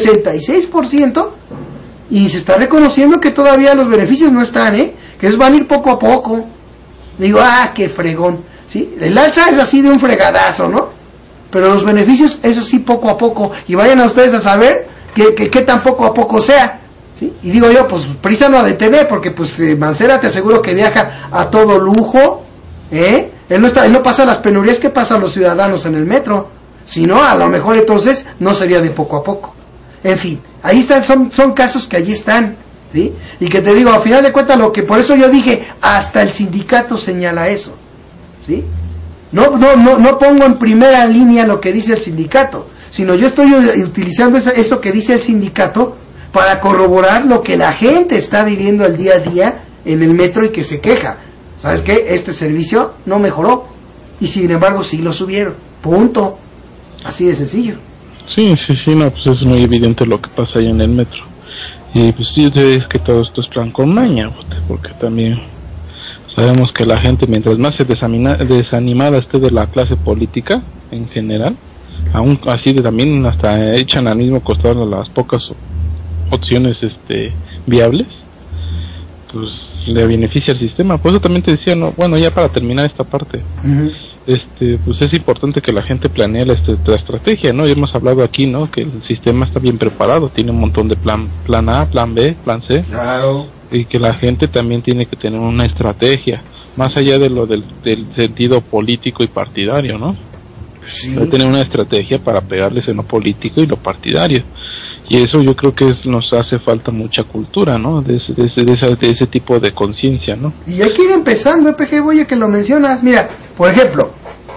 66%, y se está reconociendo que todavía los beneficios no están, que esos van a ir poco a poco. Digo, qué fregón, ¿sí? El alza es así de un fregadazo, ¿no? Pero los beneficios, eso sí, poco a poco, y vayan a ustedes a saber que tan poco a poco sea, ¿sí? Y digo yo, pues prisa no ha de tener, porque pues Mancera te aseguro que viaja a todo lujo, él no pasa las penurias que pasan los ciudadanos en el metro, si no, a lo mejor entonces no sería de poco a poco. En fin, ahí están, son casos que allí están, ¿sí? Y que te digo, al final de cuentas, por eso yo dije, hasta el sindicato señala eso, ¿sí? No pongo en primera línea lo que dice el sindicato, sino yo estoy utilizando eso que dice el sindicato para corroborar lo que la gente está viviendo el día a día en el metro y que se queja. ¿Sabes qué? Este servicio no mejoró y sin embargo sí lo subieron. Punto. Así de sencillo. Sí, no, pues es muy evidente lo que pasa ahí en el metro. Y pues sí, es que todo esto es plan con maña, porque también sabemos que la gente, mientras más se desanimada esté de la clase política en general, aún así también hasta echan al mismo costado las pocas opciones viables, pues le beneficia al sistema. Por eso también te decía, no, bueno, ya para terminar esta parte, pues es importante que la gente planee la estrategia, ¿no? Ya hemos hablado aquí, ¿no? Que el sistema está bien preparado, tiene un montón de plan A, plan B, plan C. Claro. Y que la gente también tiene que tener una estrategia, más allá de lo del sentido político y partidario, ¿no? Sí. Debe tener una estrategia para pegarles en lo político y lo partidario. Y eso yo creo que nos hace falta mucha cultura, ¿no? De ese tipo de conciencia, ¿no? Y hay que ir empezando, EPG, oye, que lo mencionas. Mira, por ejemplo,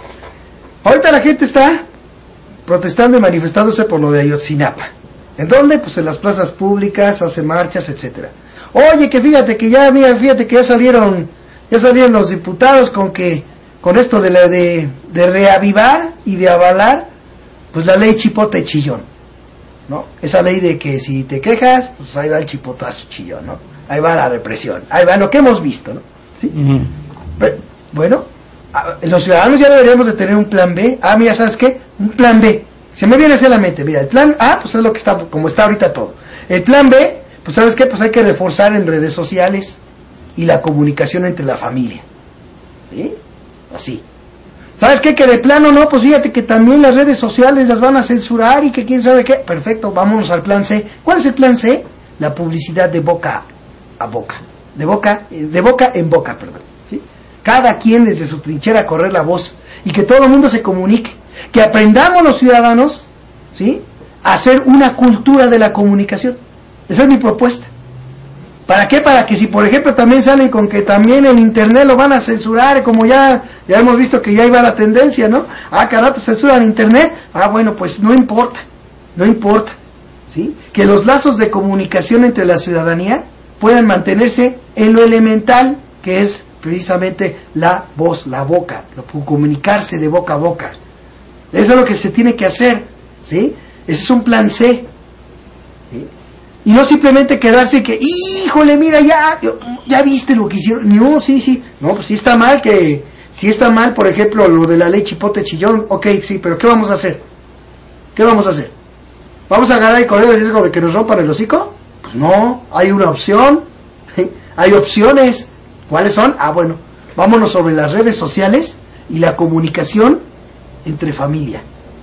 ahorita la gente está protestando y manifestándose por lo de Ayotzinapa. ¿En dónde? Pues en las plazas públicas, hace marchas, etcétera. Oye, que fíjate que ya salieron los diputados con esto de reavivar y de avalar, pues la ley chipote chillón, ¿no? Esa ley de que si te quejas, pues ahí va el chipotazo chillón, ¿no? Ahí va la represión, ahí va lo que hemos visto, ¿no? ¿Sí? Uh-huh. Bueno, los ciudadanos ya deberíamos de tener un plan B. Mira, ¿sabes qué? Un plan B. Se me viene hacia la mente, mira, el plan A, pues es lo que está, como está ahorita todo. El plan B, pues ¿sabes qué? Pues hay que reforzar en redes sociales y la comunicación entre la familia. ¿Sí? Así. ¿Sabes qué? Que de plano no, pues fíjate que también las redes sociales las van a censurar y que quién sabe qué. Perfecto, vámonos al plan C. ¿Cuál es el plan C? La publicidad de boca a boca. De boca en boca, perdón. ¿Sí? Cada quien desde su trinchera a correr la voz y que todo el mundo se comunique. Que aprendamos los ciudadanos, ¿sí?, a hacer una cultura de la comunicación. Esa es mi propuesta. ¿Para qué? Para que si por ejemplo también salen con que también el internet lo van a censurar, como ya hemos visto que ya iba la tendencia, ¿no? Carajo, censuran internet. Bueno, pues no importa, ¿sí? Que los lazos de comunicación entre la ciudadanía puedan mantenerse en lo elemental, que es precisamente la voz, la boca, comunicarse de boca a boca. Eso es lo que se tiene que hacer, ¿sí? Ese es un plan C, ¿sí? Y no simplemente quedarse que, híjole, mira, ya viste lo que hicieron. No, sí. No, pues sí está mal, por ejemplo, lo de la ley chipote chillón. Ok, sí, pero ¿qué vamos a hacer? ¿Vamos a agarrar y correr el riesgo de que nos rompan el hocico? Pues no, hay una opción. ¿Sí? Hay opciones. ¿Cuáles son? Bueno, vámonos sobre las redes sociales y la comunicación entre familia,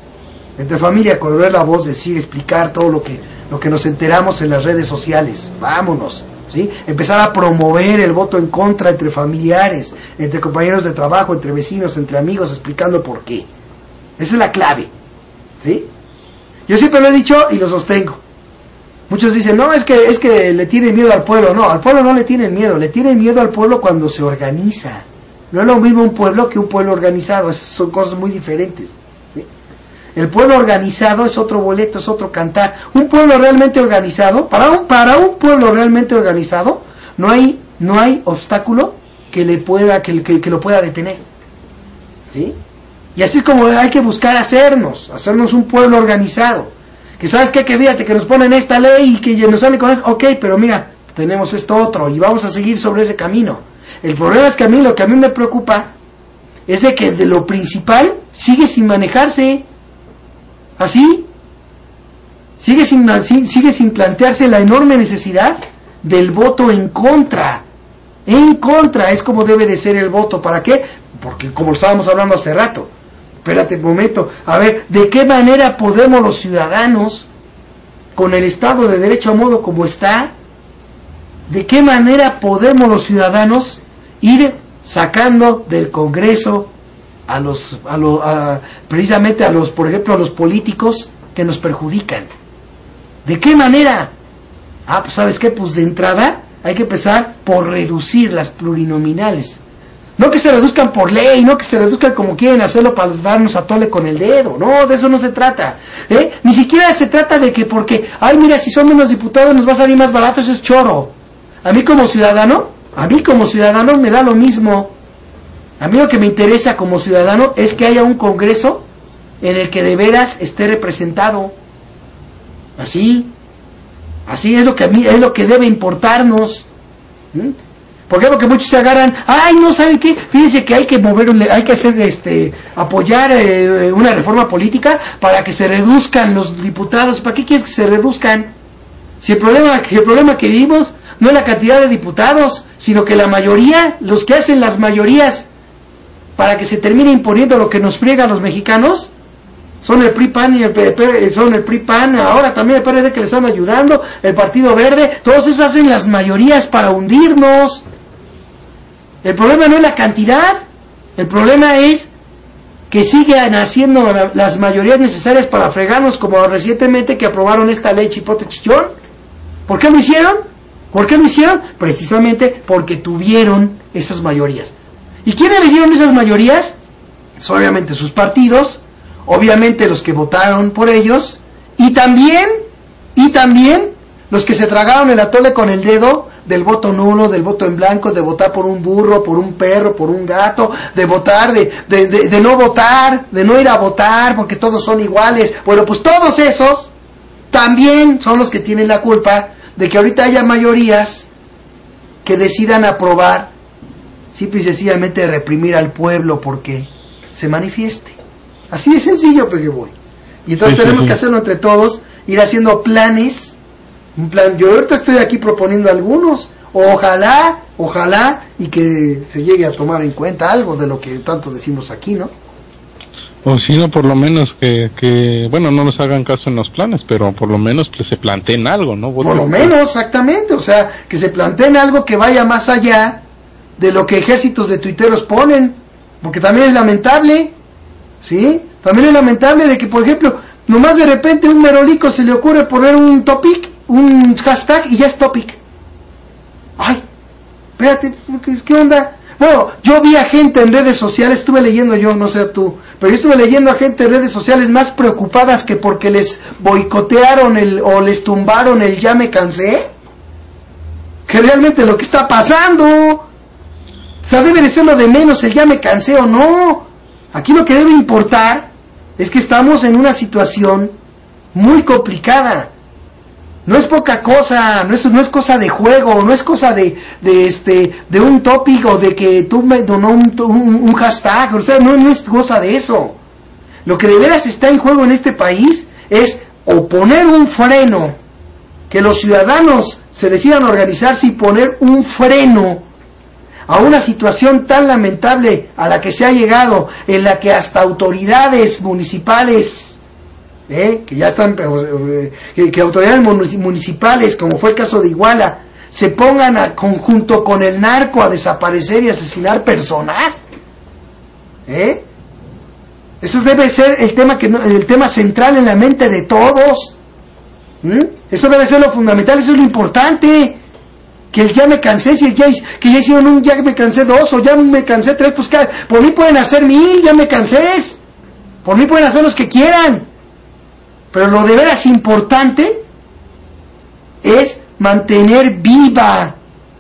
correr la voz, decir, explicar todo lo que nos enteramos en las redes sociales. Vámonos, ¿sí? Empezar a promover el voto en contra entre familiares, entre compañeros de trabajo, entre vecinos, entre amigos, explicando por qué. Esa es la clave, ¿sí? Yo siempre lo he dicho y lo sostengo. Muchos dicen, no, es que le tienen miedo al pueblo. No, al pueblo no le tienen miedo al pueblo cuando se organiza. No es lo mismo un pueblo que un pueblo organizado, esas son cosas muy diferentes, ¿sí? El pueblo organizado es otro boleto, es otro cantar. Un pueblo realmente organizado, para un pueblo realmente organizado, no hay obstáculo que lo pueda detener, ¿sí? Y así es como hay que buscar hacernos un pueblo organizado. Que sabes qué, que fíjate que nos ponen esta ley y que nos sale con eso, ok, pero mira, tenemos esto otro y vamos a seguir sobre ese camino. El problema es que lo que a mí me preocupa es de que de lo principal sigue sin manejarse. Así sigue sin plantearse la enorme necesidad del voto en contra es como debe de ser el voto. ¿Para qué? Porque como estábamos hablando hace rato, espérate un momento, a ver, ¿de qué manera podemos los ciudadanos, con el Estado de Derecho a modo como está, de qué manera podemos los ciudadanos ir sacando del Congreso precisamente por ejemplo, a los políticos que nos perjudican? ¿De qué manera? Pues ¿sabes qué? Pues de entrada hay que empezar por reducir las plurinominales. No que se reduzcan por ley, no que se reduzcan como quieren hacerlo para darnos a tole con el dedo. No, de eso no se trata. Ni siquiera se trata de que porque, mira, si son menos diputados nos va a salir más barato, eso es choro. A mí como ciudadano, A mí como ciudadano me da lo mismo. A mí lo que me interesa como ciudadano es que haya un Congreso en el que de veras esté representado. Así es lo que a mí es lo que debe importarnos. ¿Por qué? Porque muchos se agarran, ay, no saben qué, fíjense que hay que hacer apoyar una reforma política para que se reduzcan los diputados. ¿Para qué quieres que se reduzcan? Si el problema que vivimos no es la cantidad de diputados, sino que la mayoría, los que hacen las mayorías para que se termine imponiendo lo que nos friega a los mexicanos, son el PRI-PAN y el PP, son el PRI-PAN, ahora también el PRD que les están ayudando, el Partido Verde, todos esos hacen las mayorías para hundirnos. El problema no es la cantidad, el problema es que sigan haciendo las mayorías necesarias para fregarnos, como recientemente que aprobaron esta ley Chipote Chillón. ¿Por qué lo hicieron? ¿Por qué lo hicieron? Precisamente porque tuvieron esas mayorías. ¿Y quiénes les dieron esas mayorías? Pues obviamente sus partidos, obviamente los que votaron por ellos, y también los que se tragaron el atole con el dedo del voto nulo, del voto en blanco, de votar por un burro, por un perro, por un gato, de votar, de no votar, de no ir a votar porque todos son iguales. Bueno, pues todos esos también son los que tienen la culpa de que ahorita haya mayorías que decidan aprobar, simple y sencillamente reprimir al pueblo porque se manifieste. Así de sencillo, pero voy. Y entonces tenemos que hacerlo entre todos, ir haciendo planes. Un plan, yo ahorita estoy aquí proponiendo algunos, ojalá, y que se llegue a tomar en cuenta algo de lo que tanto decimos aquí, ¿no? O si no, por lo menos que bueno, no nos hagan caso en los planes, pero por lo menos que se planteen algo, ¿no? Por lo menos, exactamente, o sea, que se planteen algo que vaya más allá de lo que ejércitos de tuiteros ponen, porque también es lamentable, ¿sí? También es lamentable de que, por ejemplo, nomás de repente a un merolico se le ocurre poner un topic, un hashtag y ya es topic. Ay, espérate, ¿qué onda? Bueno, yo vi a gente en redes sociales, estuve leyendo yo, no sé tú, pero yo estuve leyendo a gente en redes sociales más preocupadas que porque les boicotearon o les tumbaron el ya me cansé, que realmente lo que está pasando. O sea, debe de ser lo de menos el ya me cansé o no. Aquí lo que debe importar es que estamos en una situación muy complicada. No es poca cosa, no es cosa de juego, no es cosa de un tópico o de que tú me donó un hashtag, o sea, no es cosa de eso. Lo que de veras está en juego en este país es o poner un freno, que los ciudadanos se decidan organizarse y poner un freno a una situación tan lamentable a la que se ha llegado, en la que hasta autoridades municipales, que ya están, que autoridades municipales, como fue el caso de Iguala, se pongan junto con el narco a desaparecer y asesinar personas. Eso debe ser el tema central en la mente de todos. Eso debe ser lo fundamental, eso es lo importante. Que el ya me cansé, si que ya hicieron un ya me cansé 2 o ya me cansé 3, pues por mí pueden hacer 1000 ya me cansé, por mí pueden hacer los que quieran, pero lo de veras importante es mantener viva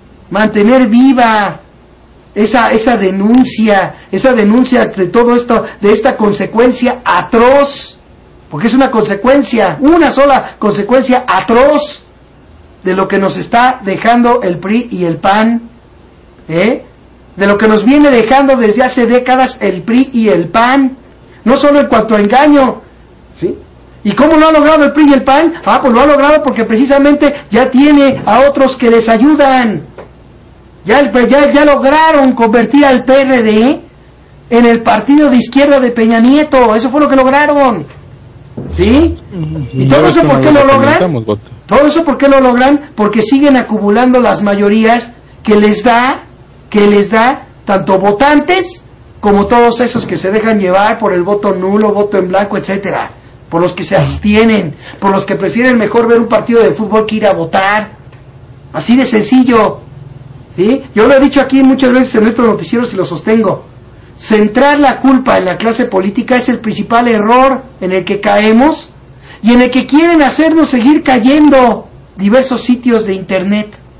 esa denuncia de todo esto, de esta consecuencia atroz, porque es una sola consecuencia atroz de lo que nos está dejando el PRI y el PAN, de lo que nos viene dejando desde hace décadas el PRI y el PAN, no solo en cuanto a engaño, ¿sí? ¿Y cómo lo ha logrado el PRI y el PAN? Pues lo ha logrado porque precisamente ya tiene a otros que les ayudan. Ya lograron convertir al PRD en el partido de izquierda de Peña Nieto, eso fue lo que lograron, ¿sí? ¿Y todo eso por qué lo logran? Todo eso ¿por qué lo logran? Porque siguen acumulando las mayorías que les da tanto votantes como todos esos que se dejan llevar por el voto nulo, voto en blanco, etcétera, por los que se abstienen, por los que prefieren mejor ver un partido de fútbol que ir a votar. Así de sencillo, ¿sí? Yo lo he dicho aquí muchas veces en estos noticieros y lo sostengo. Centrar la culpa en la clase política es el principal error en el que caemos y en el que quieren hacernos seguir cayendo diversos sitios de internet.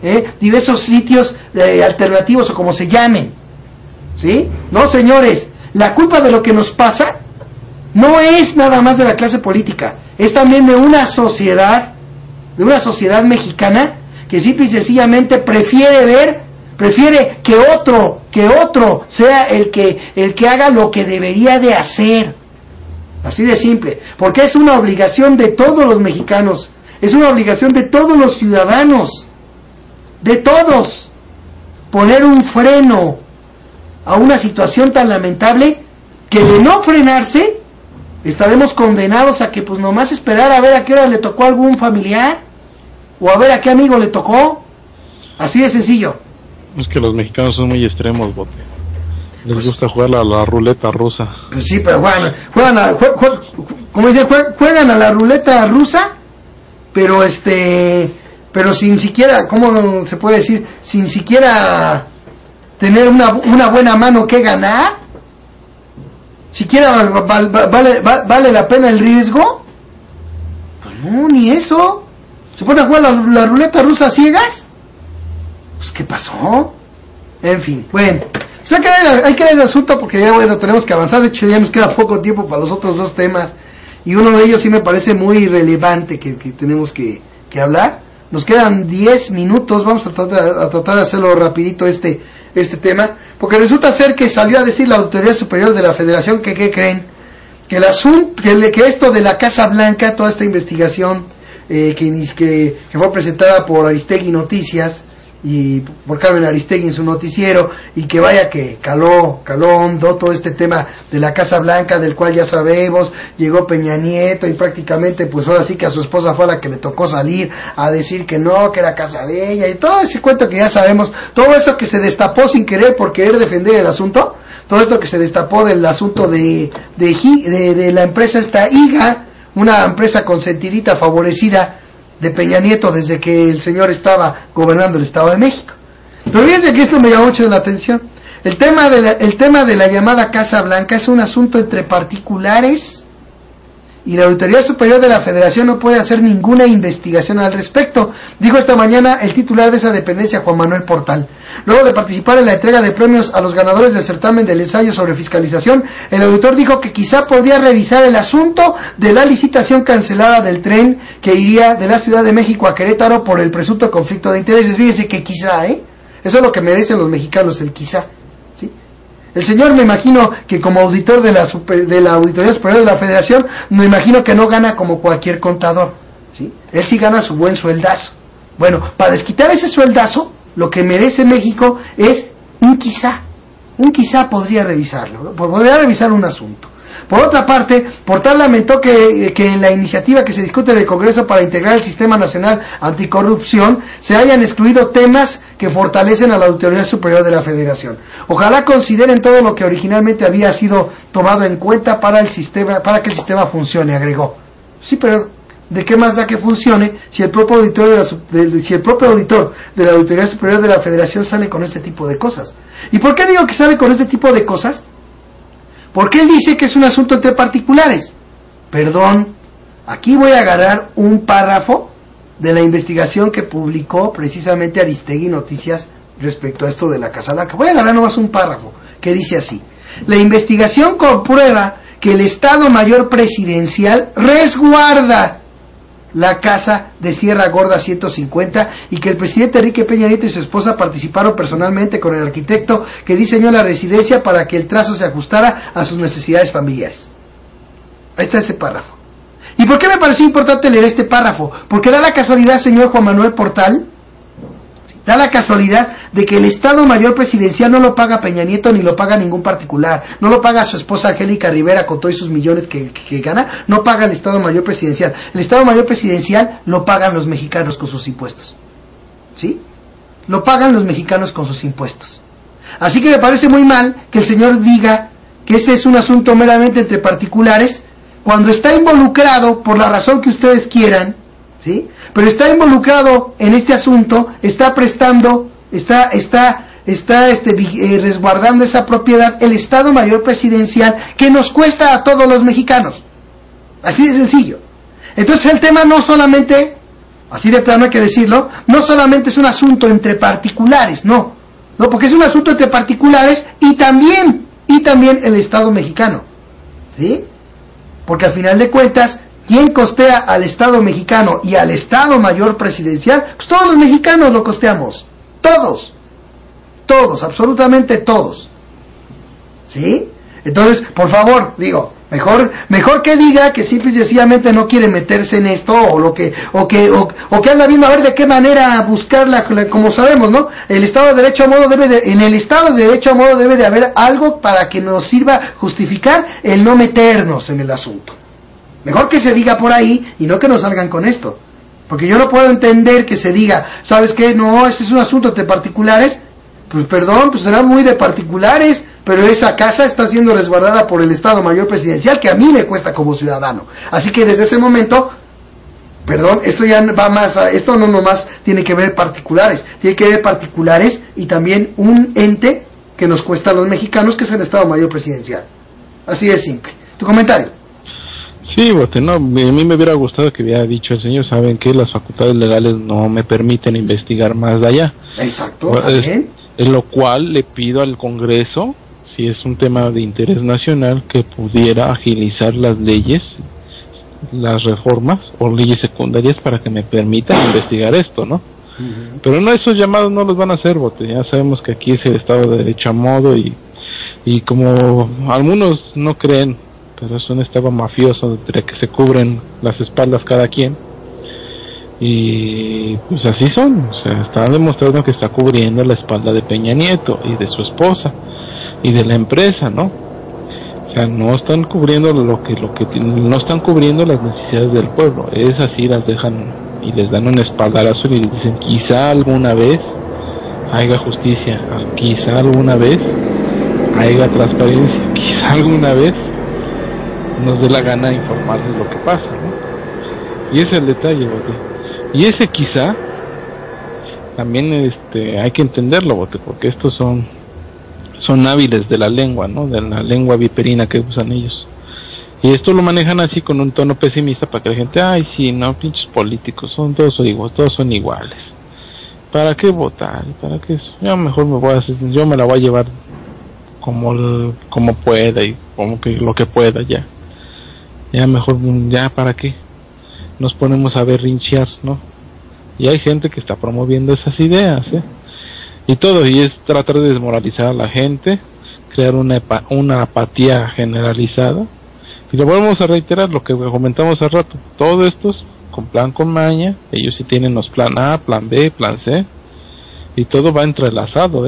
diversos sitios alternativos o como se llamen, ¿sí? No, señores, la culpa de lo que nos pasa no es nada más de la clase política, es también de una sociedad mexicana que simple y sencillamente prefiere que otro sea el que haga lo que debería de hacer. Así de simple, porque es una obligación de todos los mexicanos, es una obligación de todos los ciudadanos, de todos, poner un freno a una situación tan lamentable que de no frenarse estaremos condenados a que pues nomás esperar a ver a qué hora le tocó a algún familiar o a ver a qué amigo le tocó. Así de sencillo. Es que los mexicanos son muy extremos, Bote. Les gusta jugar a la ruleta rusa. Pues sí, pero juegan a la ruleta rusa, pero sin siquiera, ¿cómo se puede decir? Sin siquiera tener una buena mano que ganar. ¿Siquiera vale la pena el riesgo? Pues no, ni eso. ¿Se pone a jugar la ruleta rusa a ciegas? Pues ¿qué pasó? En fin, bueno, pues hay que ver el asunto porque ya tenemos que avanzar. De hecho ya nos queda poco tiempo para los otros dos temas y uno de ellos sí me parece muy relevante que tenemos que hablar. Nos quedan 10 minutos, vamos a tratar de hacerlo rapidito este tema, porque resulta ser que salió a decir la Autoridad Superior de la Federación que ¿qué creen? Que el asunto, que esto de la Casa Blanca, toda esta investigación que fue presentada por Aristegui Noticias y por Carmen Aristegui en su noticiero, y que vaya que caló hondo todo este tema de la Casa Blanca, del cual ya sabemos, llegó Peña Nieto y prácticamente pues ahora sí que a su esposa fue la que le tocó salir a decir que no, que era casa de ella, y todo ese cuento que ya sabemos, todo eso que se destapó sin querer por querer defender el asunto, todo esto que se destapó del asunto de la empresa esta IGA, una empresa consentidita, favorecida de Peña Nieto desde que el señor estaba gobernando el Estado de México. Pero fíjense que esto me llamó mucho la atención. El tema de la llamada Casa Blanca es un asunto entre particulares y la Autoridad Superior de la Federación no puede hacer ninguna investigación al respecto, dijo esta mañana el titular de esa dependencia, Juan Manuel Portal. Luego de participar en la entrega de premios a los ganadores del certamen del ensayo sobre fiscalización, el auditor dijo que quizá podría revisar el asunto de la licitación cancelada del tren que iría de la Ciudad de México a Querétaro por el presunto conflicto de intereses. Fíjense que quizá, eso es lo que merecen los mexicanos, el quizá. El señor, me imagino que como auditor de la Auditoría Superior de la Federación, me imagino que no gana como cualquier contador, ¿sí? Él sí gana su buen sueldazo. Bueno, para desquitar ese sueldazo, lo que merece México es un quizá. Un quizá podría revisarlo, ¿no? Podría revisar un asunto. Por otra parte, Portal lamentó que en la iniciativa que se discute en el Congreso para integrar el Sistema Nacional Anticorrupción se hayan excluido temas que fortalecen a la Autoridad Superior de la Federación. Ojalá consideren todo lo que originalmente había sido tomado en cuenta para que el sistema funcione, agregó. Sí, pero ¿de qué más da que funcione si el propio auditor de la Autoridad Superior de la Federación sale con este tipo de cosas? ¿Y por qué digo que sale con este tipo de cosas? Porque él dice que es un asunto entre particulares. Perdón, aquí voy a agarrar un párrafo de la investigación que publicó precisamente Aristegui Noticias respecto a esto de la Casa Blanca. Voy a agarrar nomás un párrafo que dice así: la investigación comprueba que el Estado Mayor Presidencial resguarda la casa de Sierra Gorda 150 y que el presidente Enrique Peña Nieto y su esposa participaron personalmente con el arquitecto que diseñó la residencia para que el trazo se ajustara a sus necesidades familiares. Ahí está ese párrafo. ¿Y por qué me pareció importante leer este párrafo? Porque da la casualidad, señor Juan Manuel Portal, da la casualidad de que el Estado Mayor Presidencial no lo paga Peña Nieto ni lo paga ningún particular, no lo paga su esposa Angélica Rivera con todos sus millones que gana, no paga el Estado Mayor Presidencial. El Estado Mayor Presidencial lo pagan los mexicanos con sus impuestos, ¿sí? Lo pagan los mexicanos con sus impuestos. Así que me parece muy mal que el señor diga que ese es un asunto meramente entre particulares, cuando está involucrado, por la razón que ustedes quieran, ¿sí? Pero está involucrado en este asunto, está prestando, está resguardando esa propiedad, el Estado Mayor Presidencial, que nos cuesta a todos los mexicanos. Así de sencillo. Entonces el tema no solamente, así de plano hay que decirlo, no solamente es un asunto entre particulares, no, porque es un asunto entre particulares y también el Estado mexicano, ¿sí? Porque al final de cuentas, ¿quién costea al Estado mexicano y al Estado Mayor Presidencial? Pues todos los mexicanos lo costeamos, todos, absolutamente todos, ¿sí? Entonces, por favor, digo, mejor que diga que simple y sencillamente no quiere meterse en esto, o que anda viendo a ver de qué manera buscarla, como sabemos, ¿no? El Estado de Derecho a modo en el Estado de Derecho a modo debe de haber algo para que nos sirva justificar el no meternos en el asunto. Mejor que se diga por ahí y no que nos salgan con esto. Porque yo no puedo entender que se diga, ¿sabes qué? No, este es un asunto de particulares. Pues perdón, pues será muy de particulares, pero esa casa está siendo resguardada por el Estado Mayor Presidencial, que a mí me cuesta como ciudadano. Así que desde ese momento, perdón, esto ya va más, esto no nomás tiene que ver particulares, tiene que ver particulares y también un ente que nos cuesta a los mexicanos, que es el Estado Mayor Presidencial. Así de simple. ¿Tu comentario? Sí, Bote, no, a mí me hubiera gustado que hubiera dicho el señor, saben que las facultades legales no me permiten investigar más de allá. Exacto, En lo cual le pido al Congreso, si es un tema de interés nacional, que pudiera agilizar las leyes, las reformas o leyes secundarias para que me permitan investigar esto, ¿no? Uh-huh. Pero no, esos llamados no los van a hacer, Bote, ya sabemos que aquí es el Estado de Derecho a modo y como algunos no creen, pero es un Estado mafioso entre que se cubren las espaldas cada quien. Y pues así son, o sea, está demostrando que está cubriendo la espalda de Peña Nieto y de su esposa y de la empresa, ¿no? O sea, no están cubriendo no están cubriendo las necesidades del pueblo. Es así, las dejan y les dan un espaldarazo y les dicen, quizá alguna vez haya justicia, quizá alguna vez haya transparencia, quizá alguna vez nos dé la gana de informarles lo que pasa, ¿no? Y ese es el detalle, Bote. Y ese quizá también hay que entenderlo, Bote, porque estos son hábiles de la lengua, ¿no? De la lengua viperina que usan ellos. Y esto lo manejan así con un tono pesimista para que la gente, ay, sí, no, pinches políticos, todos son iguales. ¿Para qué votar? ¿Para qué eso? Yo mejor yo me la voy a llevar como pueda y como que lo que pueda ya. Ya mejor, ya para qué nos ponemos a berrinchear, ¿no? Y hay gente que está promoviendo esas ideas, y todo, y es tratar de desmoralizar a la gente, crear una apatía generalizada, y lo volvemos a reiterar, lo que comentamos hace rato, todo esto es con plan, con maña, ellos sí tienen los plan A, plan B, plan C, y todo va entrelazado,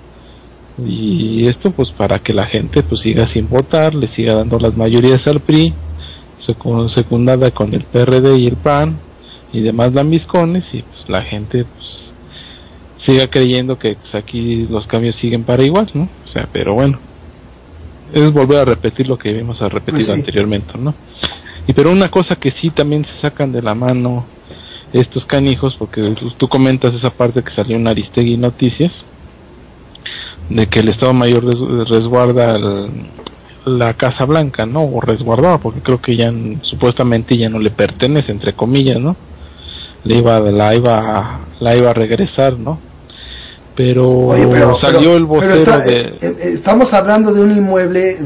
y esto pues para que la gente pues siga sin votar, le siga dando las mayorías al PRI, secundada con el PRD y el PAN y demás lambiscones, y pues la gente pues siga creyendo que pues, aquí los cambios siguen para igual, ¿no? O sea, pero bueno, es volver a repetir lo que habíamos repetido anteriormente, ¿no? Y pero una cosa que sí también se sacan de la mano estos canijos, porque tú comentas esa parte que salió en Aristegui Noticias, de que el Estado Mayor resguarda la Casa Blanca, ¿no? O resguardaba, porque creo que ya supuestamente ya no le pertenece, entre comillas, ¿no? La iba a regresar, ¿no? Pero salió el vocero estamos hablando de un inmueble,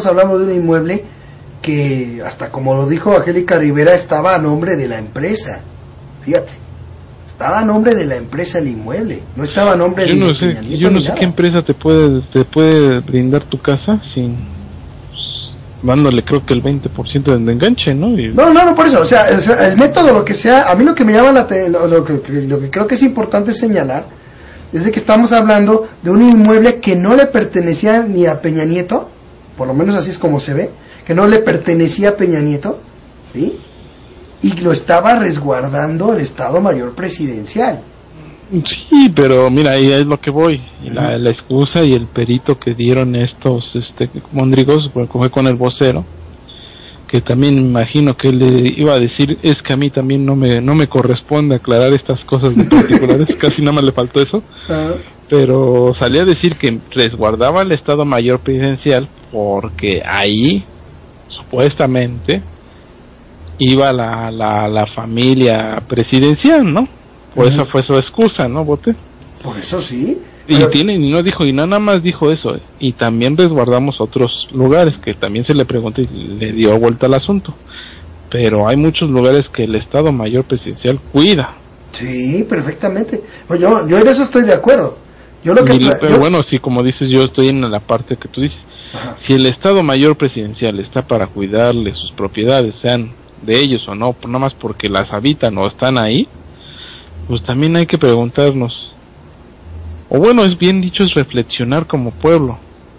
que hasta como lo dijo Angélica Rivera, estaba a nombre de la empresa. Fíjate. Estaba a nombre de la empresa el inmueble, no estaba a nombre de Peña Nieto. Yo no sé qué empresa te puede brindar tu casa sin dándole creo que el 20% de enganche, ¿no? No, por eso, o sea, el método, lo que sea, a mí lo que me llama lo que creo que es importante señalar es de que estamos hablando de un inmueble que no le pertenecía ni a Peña Nieto, por lo menos así es como se ve, que no le pertenecía a Peña Nieto, ¿sí? Y lo estaba resguardando el Estado Mayor Presidencial. Sí, pero mira, ahí es lo que voy. Y la excusa y el perito que dieron estos mondrigos, porque fue con el vocero, que también me imagino que él le iba a decir, es que a mí también no me corresponde aclarar estas cosas de particulares, casi nada más le faltó eso. Pero salía a decir que resguardaba el Estado Mayor Presidencial porque ahí, supuestamente, iba la familia presidencial, ¿no? Por esa fue su excusa, ¿no, Bote? Por eso sí. Y no dijo, y nada más dijo eso, y también resguardamos otros lugares que también se le preguntó y le dio vuelta al asunto. Pero hay muchos lugares que el Estado Mayor Presidencial cuida. Sí, perfectamente. Pues yo en eso estoy de acuerdo. Pero bueno, sí, como dices, yo estoy en la parte que tú dices. Ajá. Si el Estado Mayor Presidencial está para cuidarle sus propiedades, sean de ellos o no, nada más porque las habitan o están ahí, pues también hay que preguntarnos, o bueno, es bien dicho, es reflexionar como pueblo.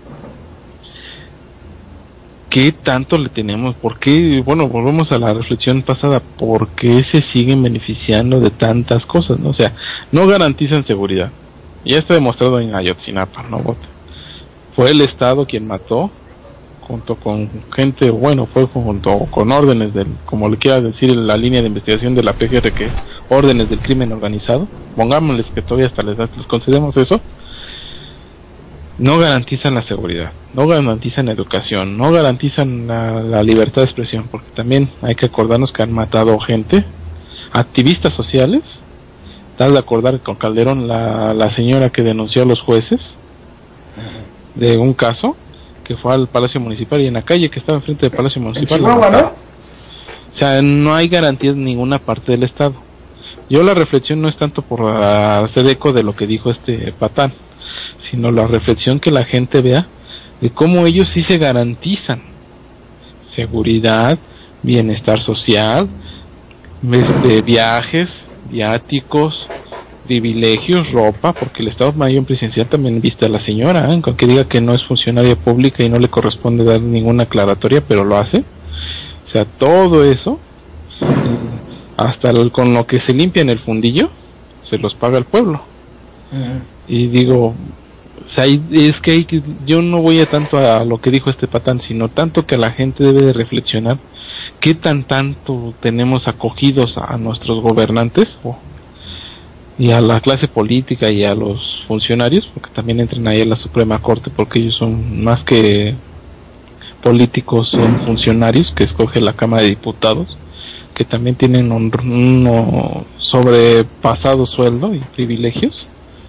¿Qué tanto le tenemos? ¿Por qué? Bueno, volvemos a la reflexión pasada. ¿Por qué se siguen beneficiando de tantas cosas, no? O sea, no garantizan seguridad. Ya está demostrado en Ayotzinapa, ¿no? Fue el Estado quien mató, junto con gente, bueno, fue junto con órdenes del, como le quieras decir, la línea de investigación de la PGR, que es órdenes del crimen organizado. Pongámosles que todavía hasta les concedemos eso. No garantizan la seguridad, no garantizan la educación, no garantizan la libertad de expresión, porque también hay que acordarnos que han matado gente, activistas sociales. Tal de acordar con Calderón, la señora que denunció a los jueces de un caso que fue al Palacio Municipal, y en la calle que estaba enfrente del Palacio Municipal. ¿no? O sea, no hay garantías en ninguna parte del Estado. Yo la reflexión no es tanto por hacer eco de lo que dijo este patán, sino la reflexión que la gente vea de cómo ellos sí se garantizan seguridad, bienestar social, viajes, viáticos, privilegios, ropa, porque el Estado Mayor Presidencial también viste a la señora, aunque diga que no es funcionaria pública y no le corresponde dar ninguna aclaratoria, pero lo hace. O sea, todo eso, hasta con lo que se limpia en el fundillo, se los paga el pueblo. Y digo, o sea, es que yo no voy a tanto a lo que dijo este patán, sino tanto que la gente debe de reflexionar qué tanto tenemos acogidos a nuestros gobernantes y a la clase política y a los funcionarios, porque también entran ahí a la Suprema Corte, porque ellos son más que políticos, son funcionarios que escoge la Cámara de Diputados, que también tienen un sobrepasado sueldo y privilegios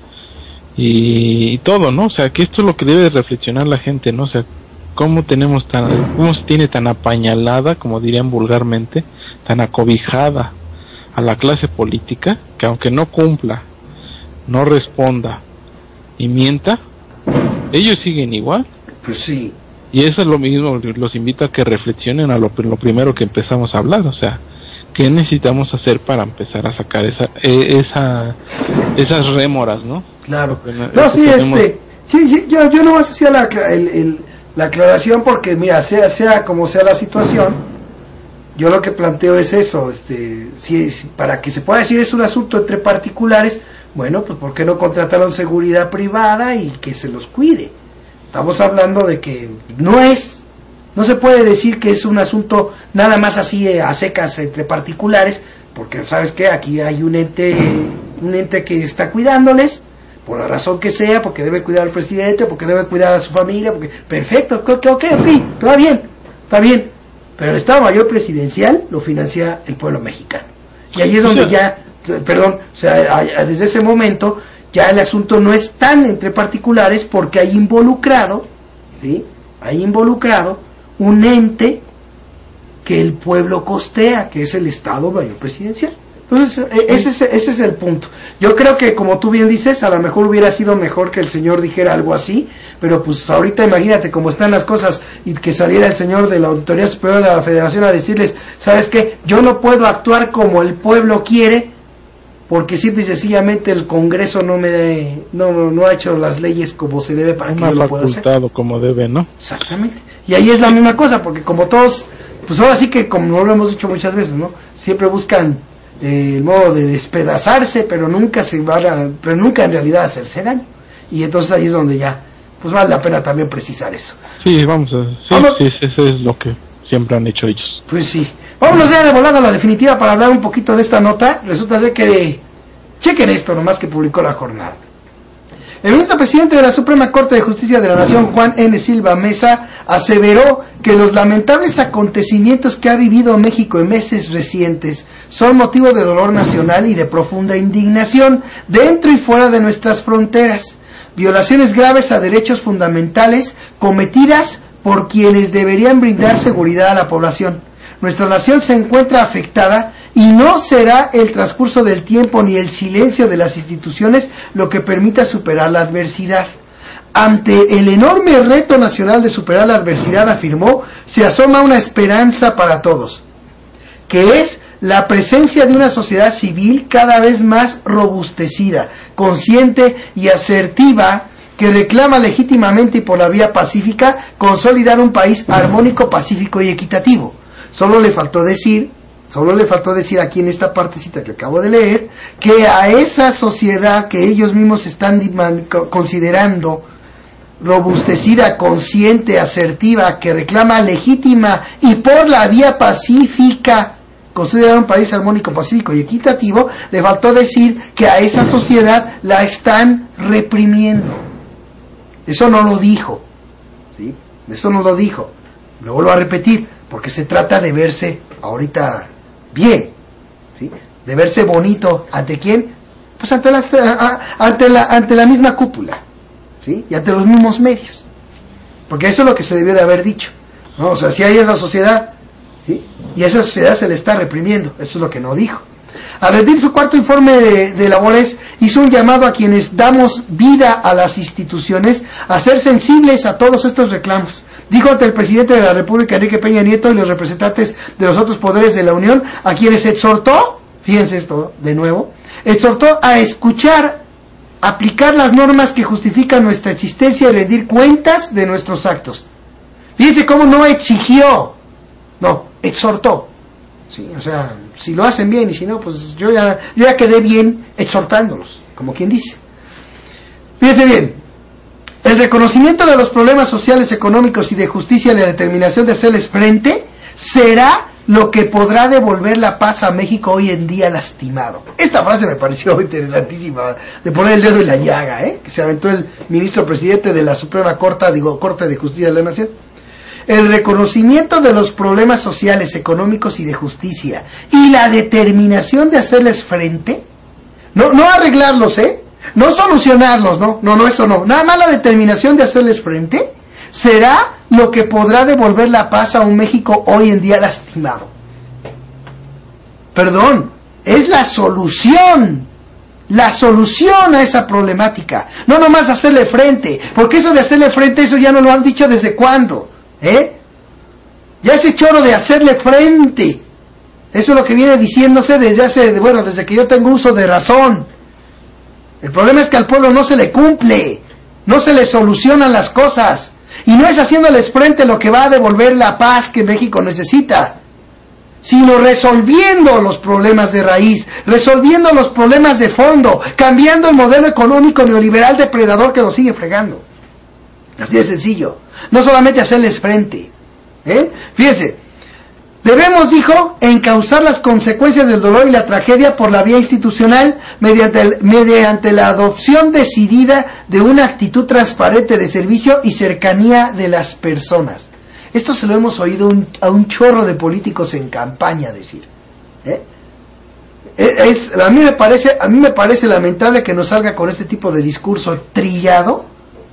y todo, ¿no? O sea, que esto es lo que debe reflexionar la gente, ¿no? O sea, cómo se tiene tan apañalada, como dirían vulgarmente, tan acobijada a la clase política, que aunque no cumpla, no responda y mienta, ellos siguen igual. Pues sí. Y eso es lo mismo, los invito a que reflexionen a lo primero que empezamos a hablar, o sea, ¿qué necesitamos hacer para empezar a sacar esas rémoras, ¿no? Claro. No, sí, yo nomás hacía la aclaración porque, mira, sea como sea la situación, yo lo que planteo es eso, si para que se pueda decir es un asunto entre particulares, bueno, pues ¿por qué no contrataron seguridad privada y que se los cuide? Estamos hablando de que no se puede decir que es un asunto nada más así a secas entre particulares, porque ¿sabes qué? Aquí hay un ente que está cuidándoles, por la razón que sea, porque debe cuidar al presidente, porque debe cuidar a su familia, porque perfecto, ok, está bien, pero el Estado Mayor Presidencial lo financia el pueblo mexicano. Y ahí es donde desde ese momento ya el asunto no es tan entre particulares, porque hay involucrado un ente que el pueblo costea, que es el Estado Mayor Presidencial. Entonces, ese es el punto. Yo creo que, como tú bien dices, a lo mejor hubiera sido mejor que el señor dijera algo así, pero pues ahorita imagínate cómo están las cosas y que saliera el señor de la Auditoría Superior de la Federación a decirles, ¿sabes qué? Yo no puedo actuar como el pueblo quiere, porque simple y sencillamente el Congreso no ha hecho las leyes como se debe para que yo lo pueda hacer. Como debe, ¿no? Exactamente. Y ahí es la misma cosa, porque como todos, pues ahora sí que, como lo hemos dicho muchas veces, ¿no? Siempre buscan el modo de despedazarse, pero nunca en realidad hacerse daño. Y entonces ahí es donde ya, pues vale la pena también precisar eso. Sí, sí, eso es lo que siempre han hecho ellos. Pues sí. Vámonos ya de volada a la definitiva para hablar un poquito de esta nota. Resulta ser que, chequen esto nomás que publicó La Jornada. El ministro presidente de la Suprema Corte de Justicia de la Nación, Juan N. Silva Mesa, aseveró que los lamentables acontecimientos que ha vivido México en meses recientes son motivo de dolor nacional y de profunda indignación dentro y fuera de nuestras fronteras. Violaciones graves a derechos fundamentales cometidas por quienes deberían brindar seguridad a la población. Nuestra nación se encuentra afectada y no será el transcurso del tiempo ni el silencio de las instituciones lo que permita superar la adversidad. Ante el enorme reto nacional de superar la adversidad, afirmó, se asoma una esperanza para todos, que es la presencia de una sociedad civil cada vez más robustecida, consciente y asertiva, que reclama legítimamente y por la vía pacífica consolidar un país armónico, pacífico y equitativo. Solo le faltó decir aquí en esta partecita que acabo de leer, que a esa sociedad que ellos mismos están considerando robustecida, consciente, asertiva, que reclama legítima y por la vía pacífica considerar un país armónico, pacífico y equitativo, le faltó decir que a esa sociedad la están reprimiendo. Eso no lo dijo, ¿sí? Eso no lo dijo. Lo vuelvo a repetir, porque se trata de verse ahorita bien, ¿sí? De verse bonito. ¿Ante quién? Pues ante la misma cúpula, ¿sí? Y ante los mismos medios. Porque eso es lo que se debió de haber dicho, ¿no? O sea, si hay esa sociedad, ¿sí? Y a esa sociedad se le está reprimiendo. Eso es lo que no dijo. Al rendir su cuarto informe de labores, hizo un llamado a quienes damos vida a las instituciones a ser sensibles a todos estos reclamos. Dijo ante el presidente de la República, Enrique Peña Nieto, y los representantes de los otros poderes de la Unión, a quienes exhortó, fíjense esto de nuevo, exhortó a escuchar, aplicar las normas que justifican nuestra existencia y rendir cuentas de nuestros actos. Fíjense cómo no exigió, no, exhortó. Sí, o sea, si lo hacen bien y si no, pues yo ya quedé bien exhortándolos, como quien dice. Fíjense bien, el reconocimiento de los problemas sociales, económicos y de justicia y la determinación de hacerles frente será lo que podrá devolver la paz a México hoy en día lastimado. Esta frase me pareció interesantísima, de poner el dedo en la llaga, que se aventó el ministro presidente de la Suprema Corte de Justicia de la Nación. El reconocimiento de los problemas sociales, económicos y de justicia y la determinación de hacerles frente, no arreglarlos, no solucionarlos, no, eso no, nada más la determinación de hacerles frente será lo que podrá devolver la paz a un México hoy en día lastimado. Perdón, es la solución a esa problemática, no nomás hacerle frente, porque eso de hacerle frente, eso ya no lo han dicho desde cuándo. Ya ese choro de hacerle frente, eso es lo que viene diciéndose desde que yo tengo uso de razón. El problema es que al pueblo no se le cumple, no se le solucionan las cosas, y no es haciéndoles frente lo que va a devolver la paz que México necesita, sino resolviendo los problemas de raíz, resolviendo los problemas de fondo, cambiando el modelo económico neoliberal depredador que lo sigue fregando. Así de sencillo. No solamente hacerles frente. Fíjense, debemos, dijo, encauzar las consecuencias del dolor y la tragedia por la vía institucional mediante la adopción decidida de una actitud transparente de servicio y cercanía de las personas. Esto se lo hemos oído a un chorro de políticos en campaña decir. A mí me parece lamentable que nos salga con este tipo de discurso trillado,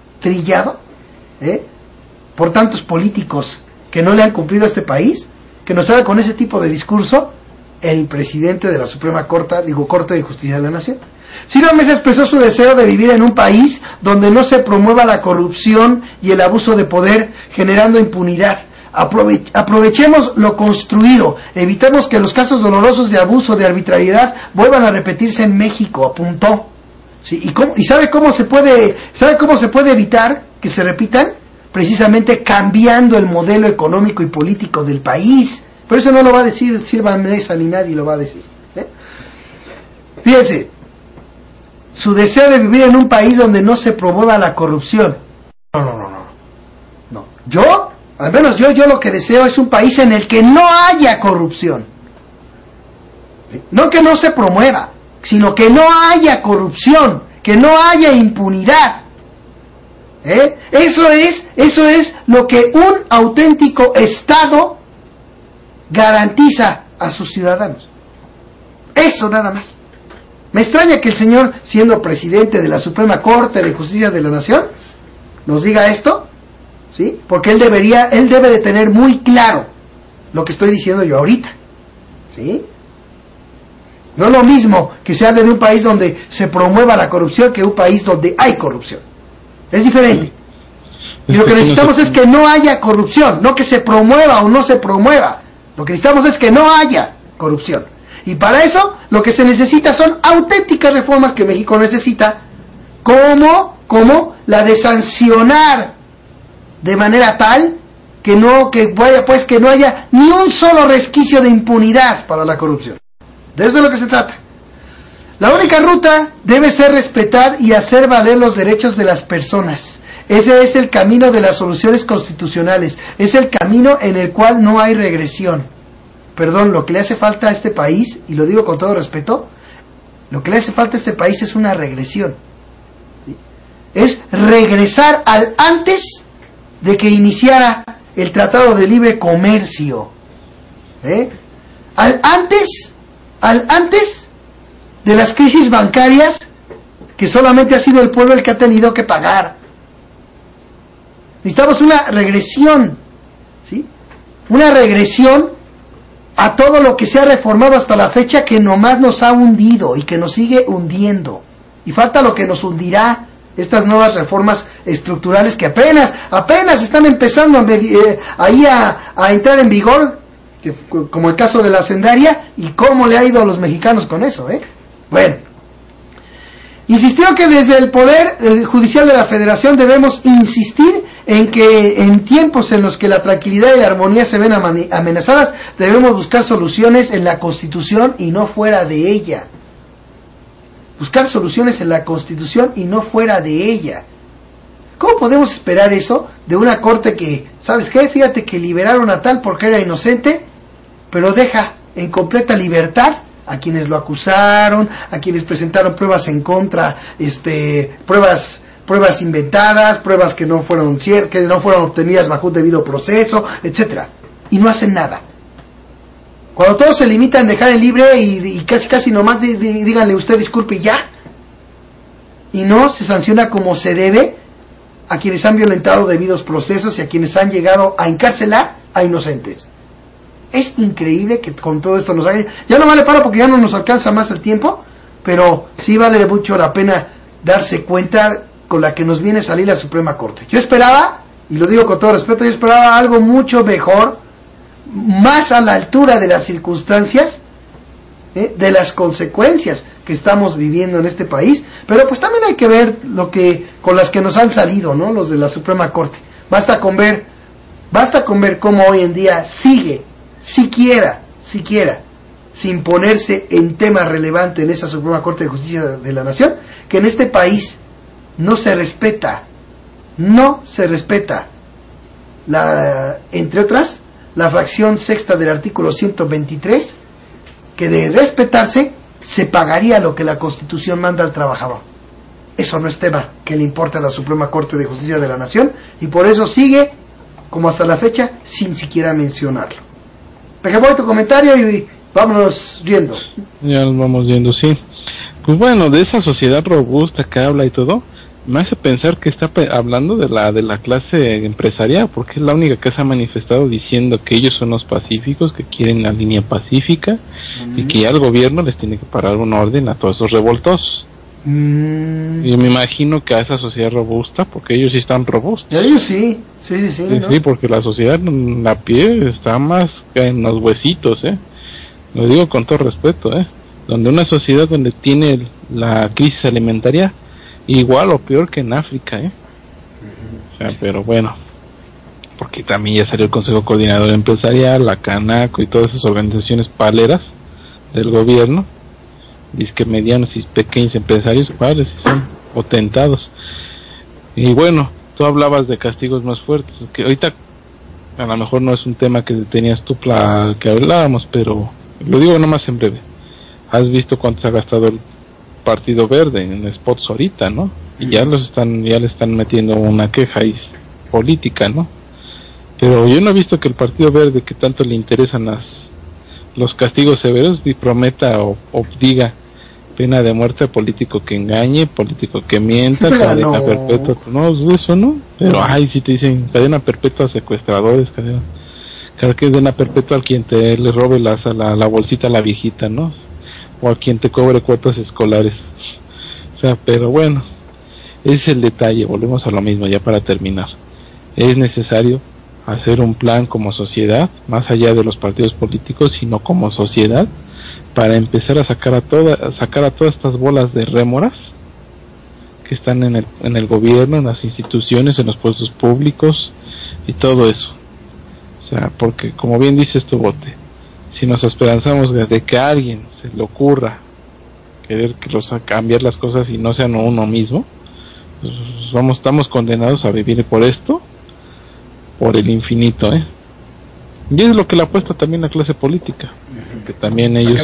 por tantos políticos que no le han cumplido a este país, que nos salga con ese tipo de discurso el presidente de la Suprema Corte de Justicia de la Nación. Silva Mesa expresó su deseo de vivir en un país donde no se promueva la corrupción y el abuso de poder, generando impunidad. Aprovechemos lo construido, evitemos que los casos dolorosos de abuso, de arbitrariedad, vuelvan a repetirse en México, apuntó. ¿Sí? ¿Y sabe cómo se puede evitar que se repitan? Precisamente cambiando el modelo económico y político del país. Pero eso no lo va a decir Silva Mesa, ni nadie lo va a decir. Fíjense, su deseo de vivir en un país donde no se promueva la corrupción. No. Al menos yo lo que deseo es un país en el que no haya corrupción. No que no se promueva, sino que no haya corrupción, que no haya impunidad. Eso es lo que un auténtico Estado garantiza a sus ciudadanos. Eso nada más. Me extraña que el señor, siendo presidente de la Suprema Corte de Justicia de la Nación, nos diga esto, ¿sí? Porque él debe de tener muy claro lo que estoy diciendo yo ahorita, ¿sí? No es lo mismo que se hable de un país donde se promueva la corrupción que un país donde hay corrupción. Es diferente. Y lo que necesitamos es que no haya corrupción, no que se promueva o no se promueva. Lo que necesitamos es que no haya corrupción. Y para eso lo que se necesita son auténticas reformas que México necesita, como la de sancionar de manera tal que no haya ni un solo resquicio de impunidad para la corrupción. De eso es lo que se trata. La única ruta debe ser respetar y hacer valer los derechos de las personas. Ese es el camino de las soluciones constitucionales. Es el camino en el cual no hay regresión. Perdón, lo que le hace falta a este país, y lo digo con todo respeto, lo que le hace falta a este país es una regresión. ¿Sí? Es regresar al antes de que iniciara el Tratado de Libre Comercio. Al antes de las crisis bancarias que solamente ha sido el pueblo el que ha tenido que pagar. Necesitamos una regresión, ¿sí? Una regresión a todo lo que se ha reformado hasta la fecha, que nomás nos ha hundido y que nos sigue hundiendo. Y falta lo que nos hundirá, estas nuevas reformas estructurales que apenas están empezando a entrar en vigor, como el caso de la hacendaria, y cómo le ha ido a los mexicanos con eso, Bueno, insistió que desde el Poder Judicial de la Federación debemos insistir en que en tiempos en los que la tranquilidad y la armonía se ven amenazadas, debemos buscar soluciones en la Constitución y no fuera de ella. Buscar soluciones en la Constitución y no fuera de ella. ¿Cómo podemos esperar eso de una corte que, ¿sabes qué? Fíjate que liberaron a tal porque era inocente, pero deja en completa libertad a quienes lo acusaron, a quienes presentaron pruebas en contra, pruebas inventadas, pruebas que no fueron ciertas, que no fueron obtenidas bajo un debido proceso, etcétera, y no hacen nada? Cuando todos se limitan a dejar en libre y casi nomás díganle usted disculpe y ya, y no se sanciona como se debe a quienes han violentado debidos procesos y a quienes han llegado a encarcelar a inocentes. Es increíble que con todo esto nos haga... Ya no vale paro porque ya no nos alcanza más el tiempo, pero sí vale mucho la pena darse cuenta con la que nos viene a salir la Suprema Corte. Yo esperaba, y lo digo con todo respeto, yo esperaba algo mucho mejor, más a la altura de las circunstancias, de las consecuencias que estamos viviendo en este país, pero pues también hay que ver con las que nos han salido, ¿no? Los de la Suprema Corte. Basta con ver cómo hoy en día sigue siquiera sin ponerse en tema relevante en esa Suprema Corte de Justicia de la Nación, que en este país no se respeta entre otras, la fracción sexta del artículo 123, que de respetarse se pagaría lo que la Constitución manda al trabajador. Eso no es tema que le importa a la Suprema Corte de Justicia de la Nación, y por eso sigue, como hasta la fecha, sin siquiera mencionarlo. Pegamos tu comentario y vámonos yendo. Ya nos vamos yendo, sí. Pues bueno, de esa sociedad robusta que habla y todo, me hace pensar que está hablando de la clase empresarial, porque es la única que se ha manifestado diciendo que ellos son los pacíficos, que quieren la línea pacífica, y que ya el gobierno les tiene que parar un orden a todos esos revoltosos. Yo me imagino que a esa sociedad robusta, porque ellos sí están robustos. Ellos sí, ¿no? Sí, porque la sociedad, la piel está más en los huesitos, Lo digo con todo respeto, Donde una sociedad donde tiene la crisis alimentaria igual o peor que en África, O sea, pero bueno, porque también ya salió el Consejo Coordinador Empresarial, la Canaco y todas esas organizaciones paleras del gobierno. Dice que medianos y pequeños empresarios iguales son potentados. Y bueno, tú hablabas de castigos más fuertes, que ahorita a lo mejor no es un tema que tenías tú que hablábamos, pero lo digo nomás en breve. ¿Has visto cuánto se ha gastado el Partido Verde en spots ahorita, ¿no? Y ya le están metiendo una queja ahí política, ¿no? Pero yo no he visto que el Partido Verde, que tanto le interesan los castigos severos, prometa o diga pena de muerte a político que engañe, político que mienta, cadena perpetua. No, eso no. Pero si te dicen cadena perpetua a secuestradores, cadena perpetua al quien le robe la bolsita a la viejita, ¿no? O a quien te cobre cuotas escolares. O sea, pero bueno, ese es el detalle. Volvemos a lo mismo ya para terminar. Es necesario hacer un plan como sociedad, más allá de los partidos políticos, sino como sociedad, para empezar a sacar a todas estas bolas de rémoras que están en el gobierno, en las instituciones, en los puestos públicos y todo eso. O sea, porque como bien dices tu Bote, si nos esperanzamos de que a alguien se le ocurra querer cambiar las cosas y no sean uno mismo, pues estamos condenados a vivir por esto, por el infinito, Y es lo que le apuesta también la clase política, que también ellos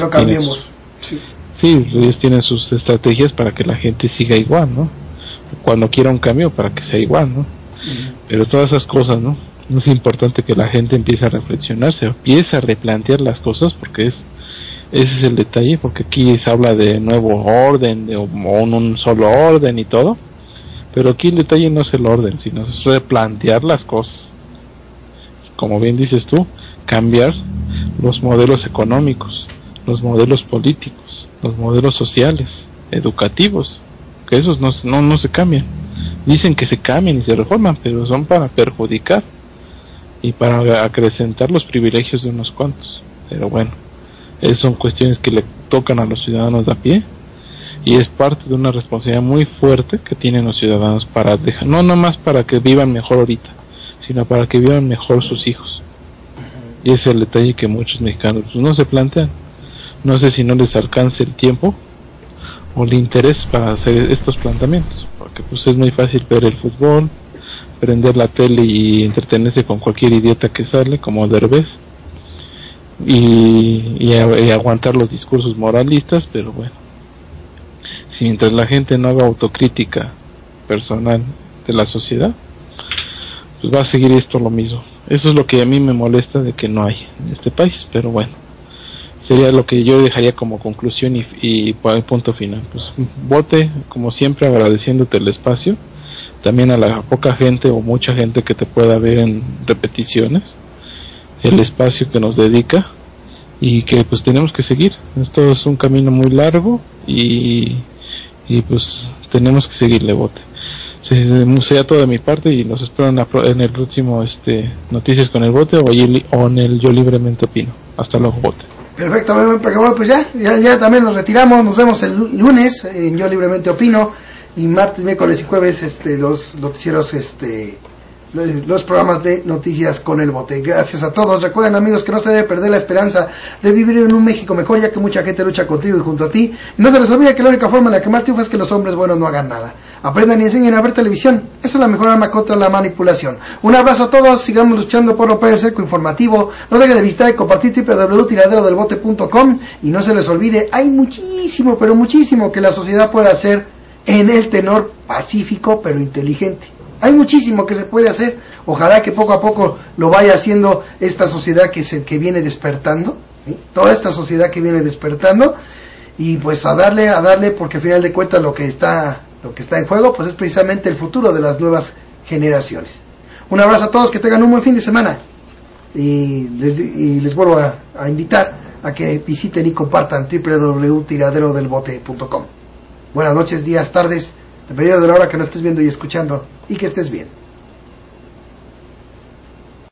ellos tienen sus estrategias para que la gente siga igual, ¿no? Cuando quiera un cambio, para que sea igual, ¿no? Pero todas esas cosas, ¿no? Es importante que la gente empiece a reflexionar, se empiece a replantear las cosas, porque ese es el detalle, porque aquí se habla de nuevo orden, o un solo orden y todo, pero aquí el detalle no es el orden, sino es replantear las cosas. Como bien dices tú, cambiar los modelos económicos, los modelos políticos, los modelos sociales, educativos, que esos no se cambian. Dicen que se cambian y se reforman, pero son para perjudicar y para acrecentar los privilegios de unos cuantos. Pero bueno, esas son cuestiones que le tocan a los ciudadanos de a pie, y es parte de una responsabilidad muy fuerte que tienen los ciudadanos para dejar, no nomás para que vivan mejor ahorita, sino para que vivan mejor sus hijos. Y ese es el detalle que muchos mexicanos pues no se plantean. No sé si no les alcance el tiempo o el interés para hacer estos planteamientos, porque pues es muy fácil ver el fútbol, prender la tele y entretenerse con cualquier idiota que sale, como Derbez, y aguantar los discursos moralistas. Pero bueno, si mientras la gente no haga autocrítica personal de la sociedad, pues va a seguir esto lo mismo. Eso es lo que a mí me molesta de que no hay en este país, pero bueno, sería lo que yo dejaría como conclusión y punto final. Pues Bote, como siempre, agradeciéndote el espacio, también a la poca gente o mucha gente que te pueda ver en repeticiones, el espacio que nos dedica, y que pues tenemos que seguir. Esto es un camino muy largo y pues tenemos que seguirle, Bote. Sería todo de mi parte, y los espero en el próximo Noticias con el Bote o en el Yo Libremente Opino. Hasta luego, Bote. Perfecto, pues ya también nos retiramos. Nos vemos el lunes en Yo Libremente Opino, y martes, miércoles y jueves los noticieros, los programas de Noticias con el Bote. Gracias a todos. Recuerden, amigos, que no se debe perder la esperanza de vivir en un México mejor, ya que mucha gente lucha contigo y junto a ti. Y no se les olvide que la única forma en la que más triunfa es que los hombres buenos no hagan nada. Aprendan y enseñen a ver televisión. Esa es la mejor arma contra la manipulación. Un abrazo a todos. Sigamos luchando por romper el cerco informativo. No dejen de visitar y compartir www.tiraderodelbote.com, y no se les olvide, hay muchísimo, pero muchísimo que la sociedad puede hacer en el tenor pacífico pero inteligente. Hay muchísimo que se puede hacer. Ojalá que poco a poco lo vaya haciendo esta sociedad que viene despertando, ¿sí? Toda esta sociedad que viene despertando, y pues a darle, porque al final de cuentas lo que está en juego pues es precisamente el futuro de las nuevas generaciones. Un abrazo a todos, que tengan un buen fin de semana, y les vuelvo a invitar a que visiten y compartan www.tiraderodelbote.com. Buenas noches, días, tardes, dependiendo de la hora que nos estés viendo y escuchando, y que estés bien.